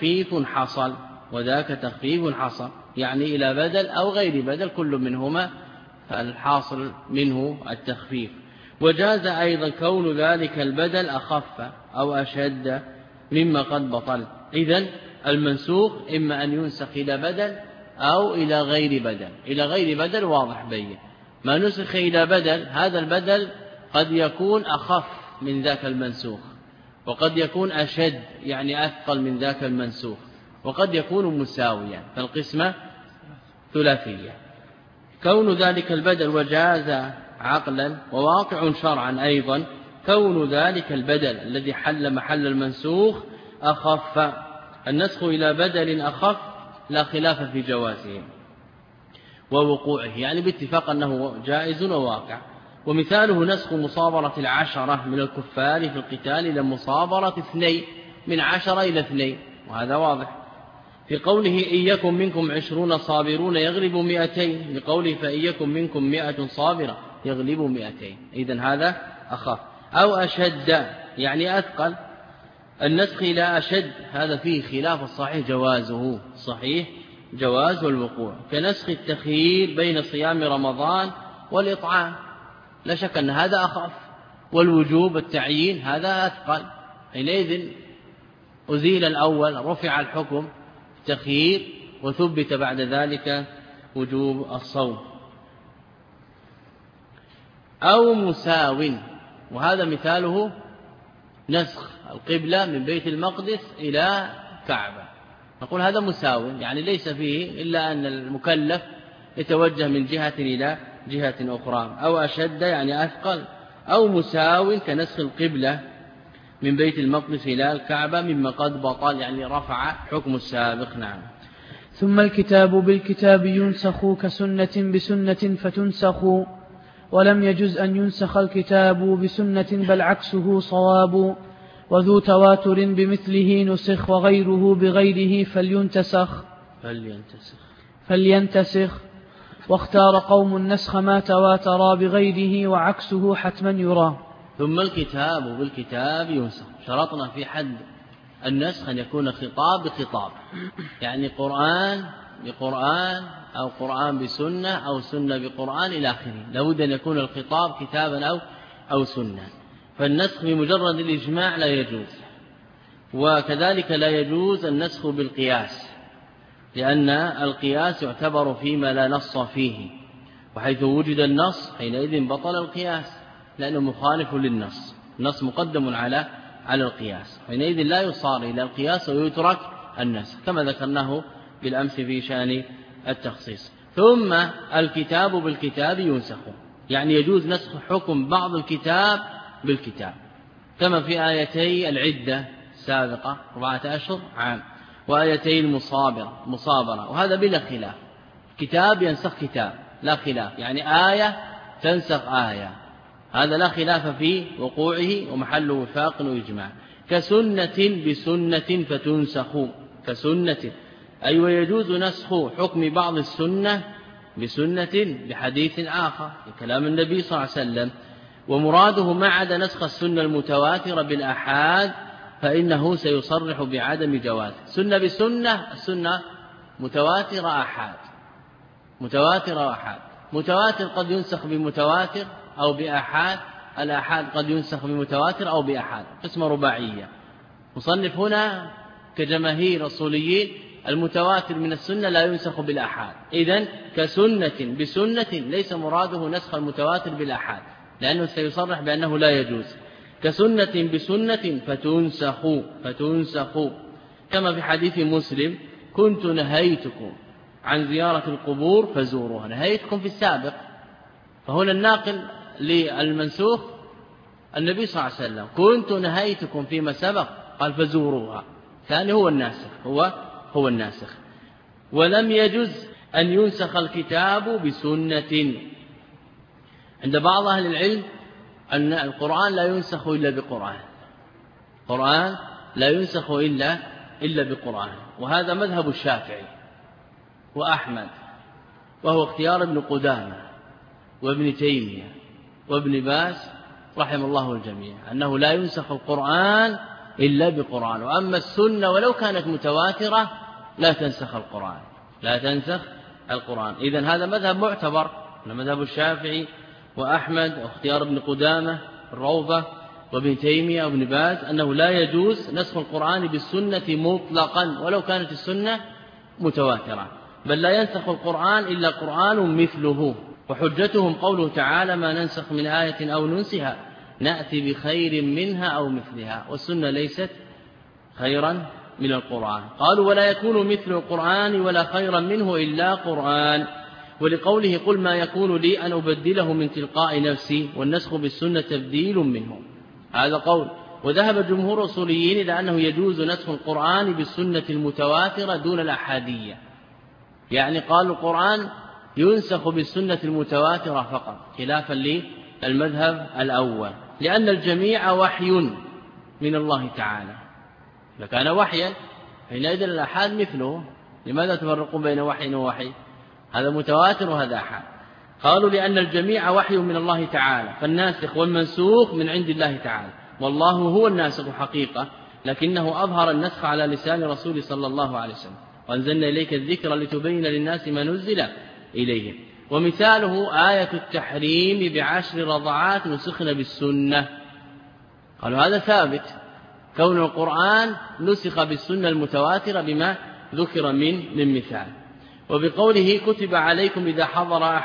تخفيف حصل يعني إلى بدل أو غير بدل، كل منهما فالحاصل منه التخفيف. وجاز أيضا كون ذلك البدل أخف أو أشد مما قد بطل. إذن المنسوخ إما أن ينسخ إلى بدل أو إلى غير بدل، واضح بين ما نسخ إلى بدل، هذا البدل قد يكون أخف من ذاك المنسوخ، وقد يكون أشد يعني أثقل من ذاك المنسوخ، وقد يكون مساويا، فالقسمة ثلاثية. كون ذلك البدل وجاز عقلا وواقع شرعا أيضا كون ذلك البدل الذي حل محل المنسوخ أخف. النسخ إلى بدل أخف لا خلاف في جوازه ووقوعه، يعني باتفاق أنه جائز وواقع. ومثاله نسخ مصابرة 10 من الكفار في القتال إلى مصابرة 2، من 10 إلى 2، وهذا واضح. في قوله: إن يكن منكم 20 صابرون يغلبوا 200، لقوله: فإن يكن منكم 100 صابرة يغلبوا 200. إذن هذا أخف. أو أشد يعني أثقل. النسخ إلى أشد هذا فيه خلاف، الصحيح جوازه، صحيح جواز والوقوع، كنسخ التخيير بين صيام رمضان والإطعام، لا شك أن هذا أخف، والوجوب التعيين هذا أثقل، حينئذ أزيل الأول، رفع الحكم التخيير، وثبت بعد ذلك وجوب الصوم. أو مساو، وهذا مثاله نسخ القبلة من بيت المقدس إلى كعبة، نقول هذا مساو، يعني ليس فيه إلا أن المكلف يتوجه من جهة إلى جهة أخرى. أو أشد يعني أثقل. أو مساو كنسخ القبلة من بيت المقدس إلى الكعبة مما قد بطل، يعني رفع حكم السابق. نعم. ثم الكتاب بالكتاب ينسخ كسنة بسنة فتنسخ، ولم يجز أن ينسخ الكتاب بسنة بل عكسه صواب، وذو تواتر بمثله نسخ وغيره بغيره فلينتسخ. واختار قوم النسخ ما تواترا بغيره وعكسه حتما يرى. ثم الكتاب بالكتاب ينسخ، شرطنا في حد النسخ أن يكون خطاب بخطاب، يعني قرآن بقرآن أو قرآن بسنة أو سنة بقرآن إلى آخره، لابد أن يكون الخطاب كتابا أو سنة. فالنسخ بمجرد الإجماع لا يجوز، وكذلك لا يجوز النسخ بالقياس، لأن القياس يعتبر فيما لا نص فيه، وحيث وجد النص حينئذ بطل القياس لأنه مخالف للنص، النص مقدم على القياس، حينئذ لا يصار إلى القياس ويترك النسخ كما ذكرناه بالأمس في شأن التخصيص. ثم الكتاب بالكتاب ينسخ، يعني يجوز نسخ حكم بعض الكتاب بالكتاب، كما في آيتي العدة السابقة 4 أشهر عام، وآيتي المصابرة، وهذا بلا خلاف، كتاب ينسخ كتاب لا خلاف، يعني آية تنسخ آية، هذا لا خلاف في وقوعه ومحل وفاق وإجماع. كسنة بسنة فتنسخ، كسنة أي ويجوز نسخ حكم بعض السنة بسنة بحديث آخر كلام النبي صلى الله عليه وسلم، ومراده ما عدا نسخ السنة المتواترة بالآحاد فإنه سيصرح بعدم جواز. سنة بسنة، السنة متواترة آحاد، متواترة وآحاد، متواتر قد ينسخ بمتواتر أو بآحاد، الآحاد قد ينسخ بمتواتر أو بآحاد، قسم رباعية. مصنف هنا كجماهير الأصوليين المتواتر من السنة لا ينسخ بالآحاد، إذن كسنة بسنة ليس مراده نسخ المتواتر بالآحاد لأنه سيصرح بأنه لا يجوز. كسنة بسنة فتنسخ كما في حديث مسلم كنت نهيتكم عن زيارة القبور فزوروها، نهيتكم في السابق، فهنا الناقل للمنسوخ النبي صلى الله عليه وسلم، كنت نهيتكم فيما سبق قال فزوروها، ثاني هو الناسخ، هو الناسخ. ولم يجز أن ينسخ الكتاب بسنة، عند بعض أهل العلم أن القرآن لا ينسخ إلا بقرآن، القرآن لا ينسخ إلا بقرآن، وهذا مذهب الشافعي وأحمد، وهو اختيار ابن قدامة وابن تيمية وابن باز رحم الله الجميع، أنه لا ينسخ القرآن إلا بقرآن، وأما السنة ولو كانت متواترة لا تنسخ القرآن، لا تنسخ القرآن. إذن هذا مذهب معتبر، مذهب الشافعي وأحمد واختيار ابن قدامة الروضة وابن تيمية وابن باز أنه لا يجوز نسخ القرآن بالسنة مطلقا ولو كانت السنة متواترة، بل لا ينسخ القرآن إلا قرآن مثله، وحجتهم قوله تعالى ما ننسخ من آية أو ننسها نأتي بخير منها أو مثلها، والسنة ليست خيرا من القرآن. قالوا ولا يكون مثل القرآن ولا خيرا منه إلا قرآن، ولقوله قل ما يكون لي أن أبدله من تلقاء نفسي، والنسخ بالسنة تبديل منه، هذا قول. وذهب جمهور الأصوليين إلى أنه يجوز نسخ القرآن بالسنة المتواترة دون الأحادية، يعني قالوا القرآن ينسخ بالسنة المتواترة فقط، خلافا للمذهب الأول، لأن الجميع وحي من الله تعالى، لكان وحيا حينئذ الأحاد مثله، لماذا تفرقون بين وحي ووحي؟ هذا متواتر وهذا أحاد. قالوا لأن الجميع وحي من الله تعالى، فالناسخ والمنسوخ من عند الله تعالى، والله هو الناسخ حقيقة، لكنه أظهر النسخ على لسان رسول صلى الله عليه وسلم، وأنزلنا إليك الذكر لتبين للناس ما نزل إليهم. ومثاله آية التحريم ب10 رضعات نسخن بالسنة، قالوا هذا ثابت، كون القرآن نسخ بالسنة المتواترة بما ذكر من مثال. وبقوله كتب عليكم إذا حضر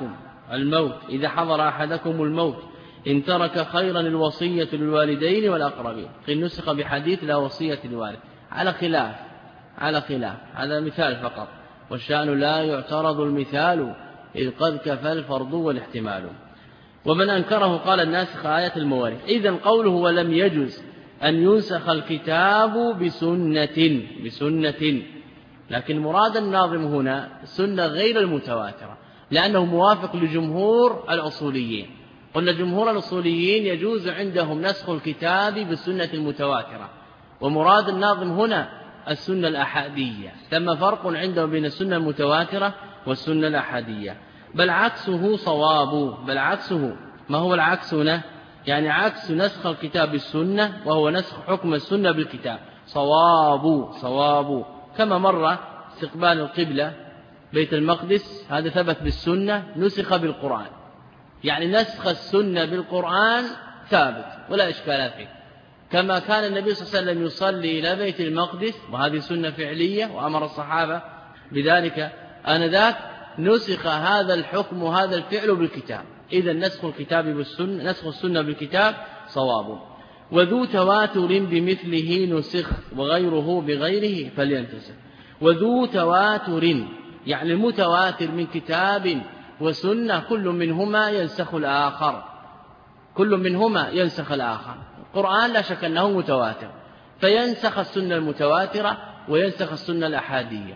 أحدكم الموت إن ترك خيرا الوصية للوالدين والأقربين، قيل نسخ بحديث لا وصية للوالد، على خلاف، هذا مثال فقط، والشأن لا يعترض المثال إذ قد كفى الفرض والاحتمال. ومن أنكره قال الناسخ آية المواريث. إذن قوله ولم يجوز أن ينسخ الكتاب بسنة، لكن مراد الناظم هنا السنة غير المتواترة، لأنه موافق لجمهور الأصوليين. قلنا جمهور الأصوليين يجوز عندهم نسخ الكتاب بالسنة المتواترة، ومراد الناظم هنا السنة الأحادية، ثم فرق عندهم بين السنة المتواترة والسنة الأحادية، بل عكسه صواب، ما هو العكس هنا؟ يعني عكس نسخ الكتاب بالسنة، وهو نسخ حكم السنة بالكتاب، صواب كما مر استقبال القبلة بيت المقدس، هذا ثبت بالسنة نسخ بالقرآن، يعني نسخ السنة بالقرآن ثابت ولا إشكال فيه. كما كان النبي صلى الله عليه وسلم يصلي إلى بيت المقدس وهذه سنة فعلية وأمر الصحابة بذلك آنذاك، نسخ هذا الحكم وهذا الفعل بالكتاب. إذا نسخ الكتاب بالسنة، نسخ السنة بالكتاب صواب. وذو تواتر بمثله نسخ وغيره بغيره فلينتسخ. وذو تواتر يعني المتواتر من كتاب وسنة كل منهما ينسخ الآخر، كل منهما ينسخ الآخر. القرآن لا شك أنه متواتر فينسخ السنة المتواترة وينسخ السنة الأحادية.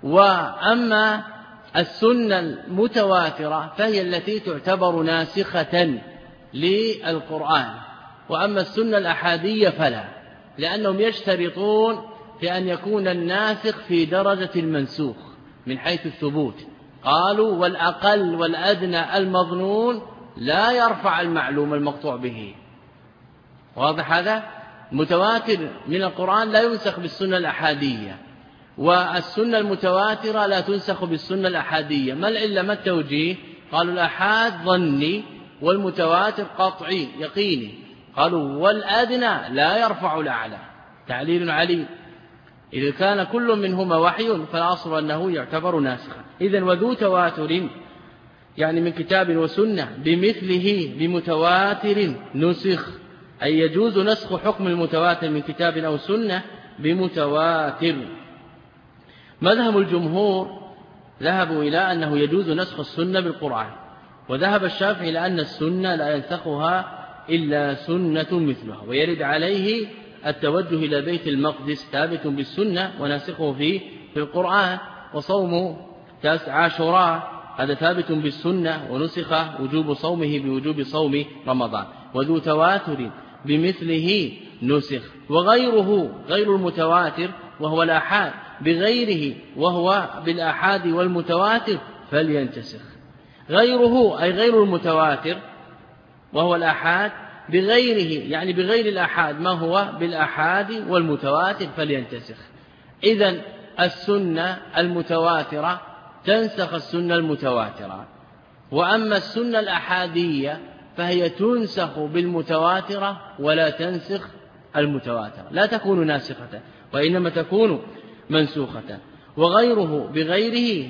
وأما السنة المتواترة فهي التي تعتبر ناسخة للقرآن، وأما السنة الأحادية فلا، لأنهم يشترطون في أن يكون الناسخ في درجة المنسوخ من حيث الثبوت. قالوا والأقل والأدنى المظنون لا يرفع المعلوم المقطوع به. واضح هذا؟ متواتر من القرآن لا ينسخ بالسنة الأحادية، والسنة المتواترة لا تنسخ بالسنة الأحادية. ما العلة ما التوجيه؟ قالوا الأحاد ظني والمتواتر قطعي يقيني. قالوا والأدنى لا يرفع الأعلى، تعليل عليل. إذا كان كل منهما وحي فالأصل أنه يعتبر ناسخا. إذن وذو تواتر يعني من كتاب وسنة بمثله بمتواتر نسخ، أي يجوز نسخ حكم المتواتر من كتاب أو سنة بمتواتر. مذهب الجمهور ذهبوا إلى أنه يجوز نسخ السنة بالقرآن، وذهب الشافعي إلى أن السنة لا ينسخها إلا سنة مثلها، ويرد عليه التوجه إلى بيت المقدس ثابت بالسنة وناسخه في القرآن. وصوم عاشوراء هذا ثابت بالسنة ونسخ وجوب صومه بوجوب صوم رمضان. وذو تواتر بمثله نسخ. وغيره غير المتواتر وهو الآحاد بغيره وهو بالآحاد والمتواتر فلينتسخ. غيره أي غير المتواتر وهو الآحاد بغيره يعني بغير الآحاد ما هو بالآحاد والمتواتر فلينتسخ. إذن السنة المتواترة تنسخ السنة المتواترة، وأما السنة الأحادية فهي تنسخ بالمتواترة ولا تنسخ المتواترة، لا تكون ناسخة وإنما تكون منسوخة. وغيره بغيره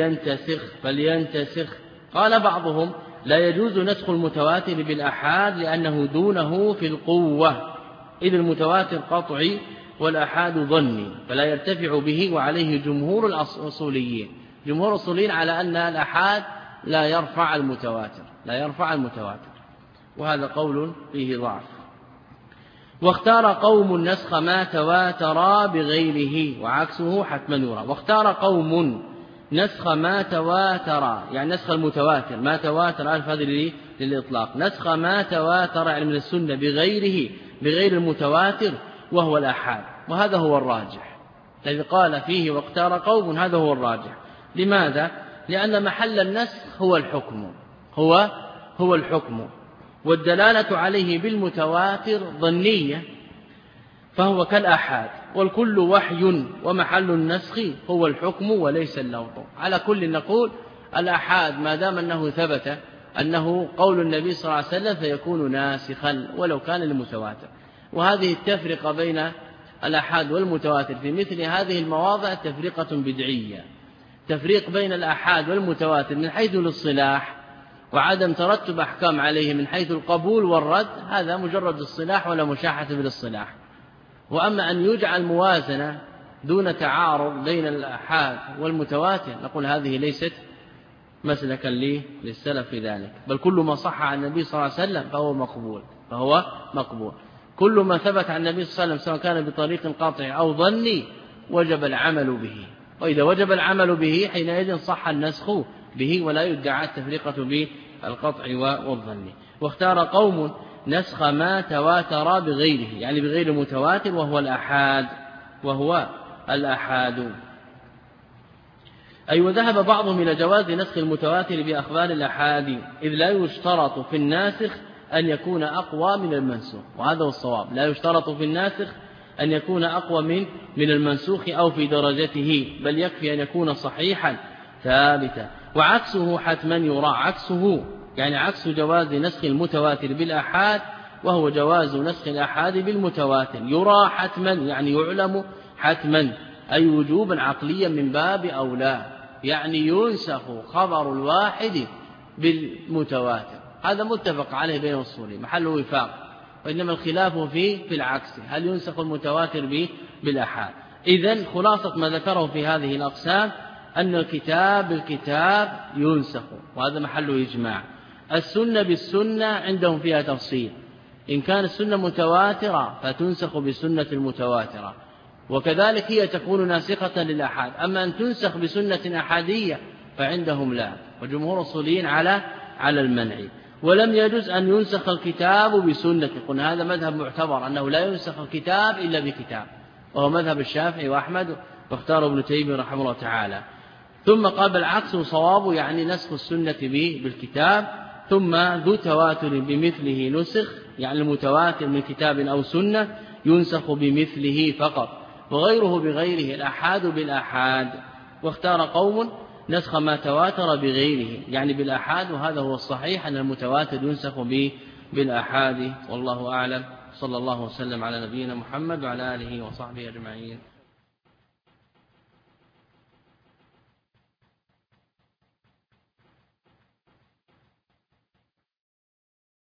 فلينتسخ. قال بعضهم لا يجوز نسخ المتواتر بالأحاد لأنه دونه في القوة، إذ المتواتر قطعي والأحاد ظني فلا يرتفع به، وعليه جمهور الأصوليين. جمهور الأصوليين على أن الأحاد لا يرفع المتواتر، وهذا قول فيه ضعف. واختار قوم نسخ ما تواتر بغيره وعكسه حتما يرى. واختار قوم نسخ ما تواتر يعني نسخ المتواتر، ما تواتر ألف هذه للإطلاق، نسخ ما تواتر يعني من السنة بغيره بغير المتواتر وهو الآحاد، وهذا هو الراجح الذي قال فيه واختار قوم، هذا هو الراجح. لماذا؟ لأن محل النسخ هو الحكم، هو الحكم، والدلالة عليه بالمتواتر ظنية فهو كالآحاد، والكل وحي ومحل النسخ هو الحكم وليس اللوط. على كل نقول الآحاد ما دام أنه ثبت أنه قول النبي صلى الله عليه وسلم فيكون ناسخا ولو كان المتواتر. وهذه التفرقة بين الآحاد والمتواتر في مثل هذه المواضع تفرقة بدعية، تفريق بين الآحاد والمتواتر من حيث الاصطلاح وعدم ترتب أحكام عليه من حيث القبول والرد، هذا مجرد الصلاح ولا مشاحة بالاصطلاح. وأما أن يجعل موازنة دون تعارض بين الآحاد والمتواتر نقول هذه ليست مسلكا للسلف في ذلك، بل كل ما صح عن النبي صلى الله عليه وسلم فهو مقبول. كل ما ثبت عن النبي صلى الله عليه وسلم سواء كان بطريق قاطع أو ظني وجب العمل به، وإذا وجب العمل به حينئذ صح النسخ به ولا يدعى التفرقة بالقطع والظن. واختار قوم نسخ ما تواتر بغيره يعني بغير المتواتر وهو الآحاد. أي وذهب بعضهم إلى جواز نسخ المتواتر بأخبار الآحاد، إذ لا يشترط في الناسخ أن يكون أقوى من المنسوخ، وهذا هو الصواب. لا يشترط في الناسخ أن يكون أقوى من المنسوخ أو في درجته، بل يكفي أن يكون صحيحا ثابتا. وعكسه حتما يرى، عكسه يعني عكس جواز نسخ المتواتر بالآحاد، وهو جواز نسخ الآحاد بالمتواتر، يرى حتما يعني يعلم حتما، أي وجوبا عقليا من باب أولى، يعني ينسخ خبر الواحد بالمتواتر. هذا متفق عليه بين الأصولين محل وفاق، وإنما الخلاف في العكس، هل ينسخ المتواتر بالآحاد. إذن خلاصة ما ذكره في هذه الأقسام أن الكتاب بالكتاب ينسخ، وهذا محل إجماع. السنة بالسنة عندهم فيها تفصيل، إن كان السنة متواترة فتنسخ بالسنة المتواترة، وكذلك هي تكون ناسخة للآحاد. أما أن تنسخ بسنة أحادية فعندهم لا، وجمهور الأصوليين على المنع. ولم يجوز أن ينسخ الكتاب بسنة، قلنا هذا مذهب معتبر أنه لا ينسخ الكتاب إلا بكتاب، وهو مذهب الشافعي وأحمد، واختاره ابن تيمية رحمه الله تعالى. ثم قال العكس صواب، يعني نسخ السنة بالكتاب. ثم ذو تواتر بمثله نسخ، يعني المتواتر من كتاب أو سنة ينسخ بمثله فقط، وغيره بغيره، الآحاد بالآحاد. واختار قوم نسخ ما تواتر بغيره يعني بالآحاد، وهذا هو الصحيح أن المتواتر ينسخ بالآحاد. والله أعلم. صلى الله وسلم على نبينا محمد وعلى آله وصحبه أجمعين.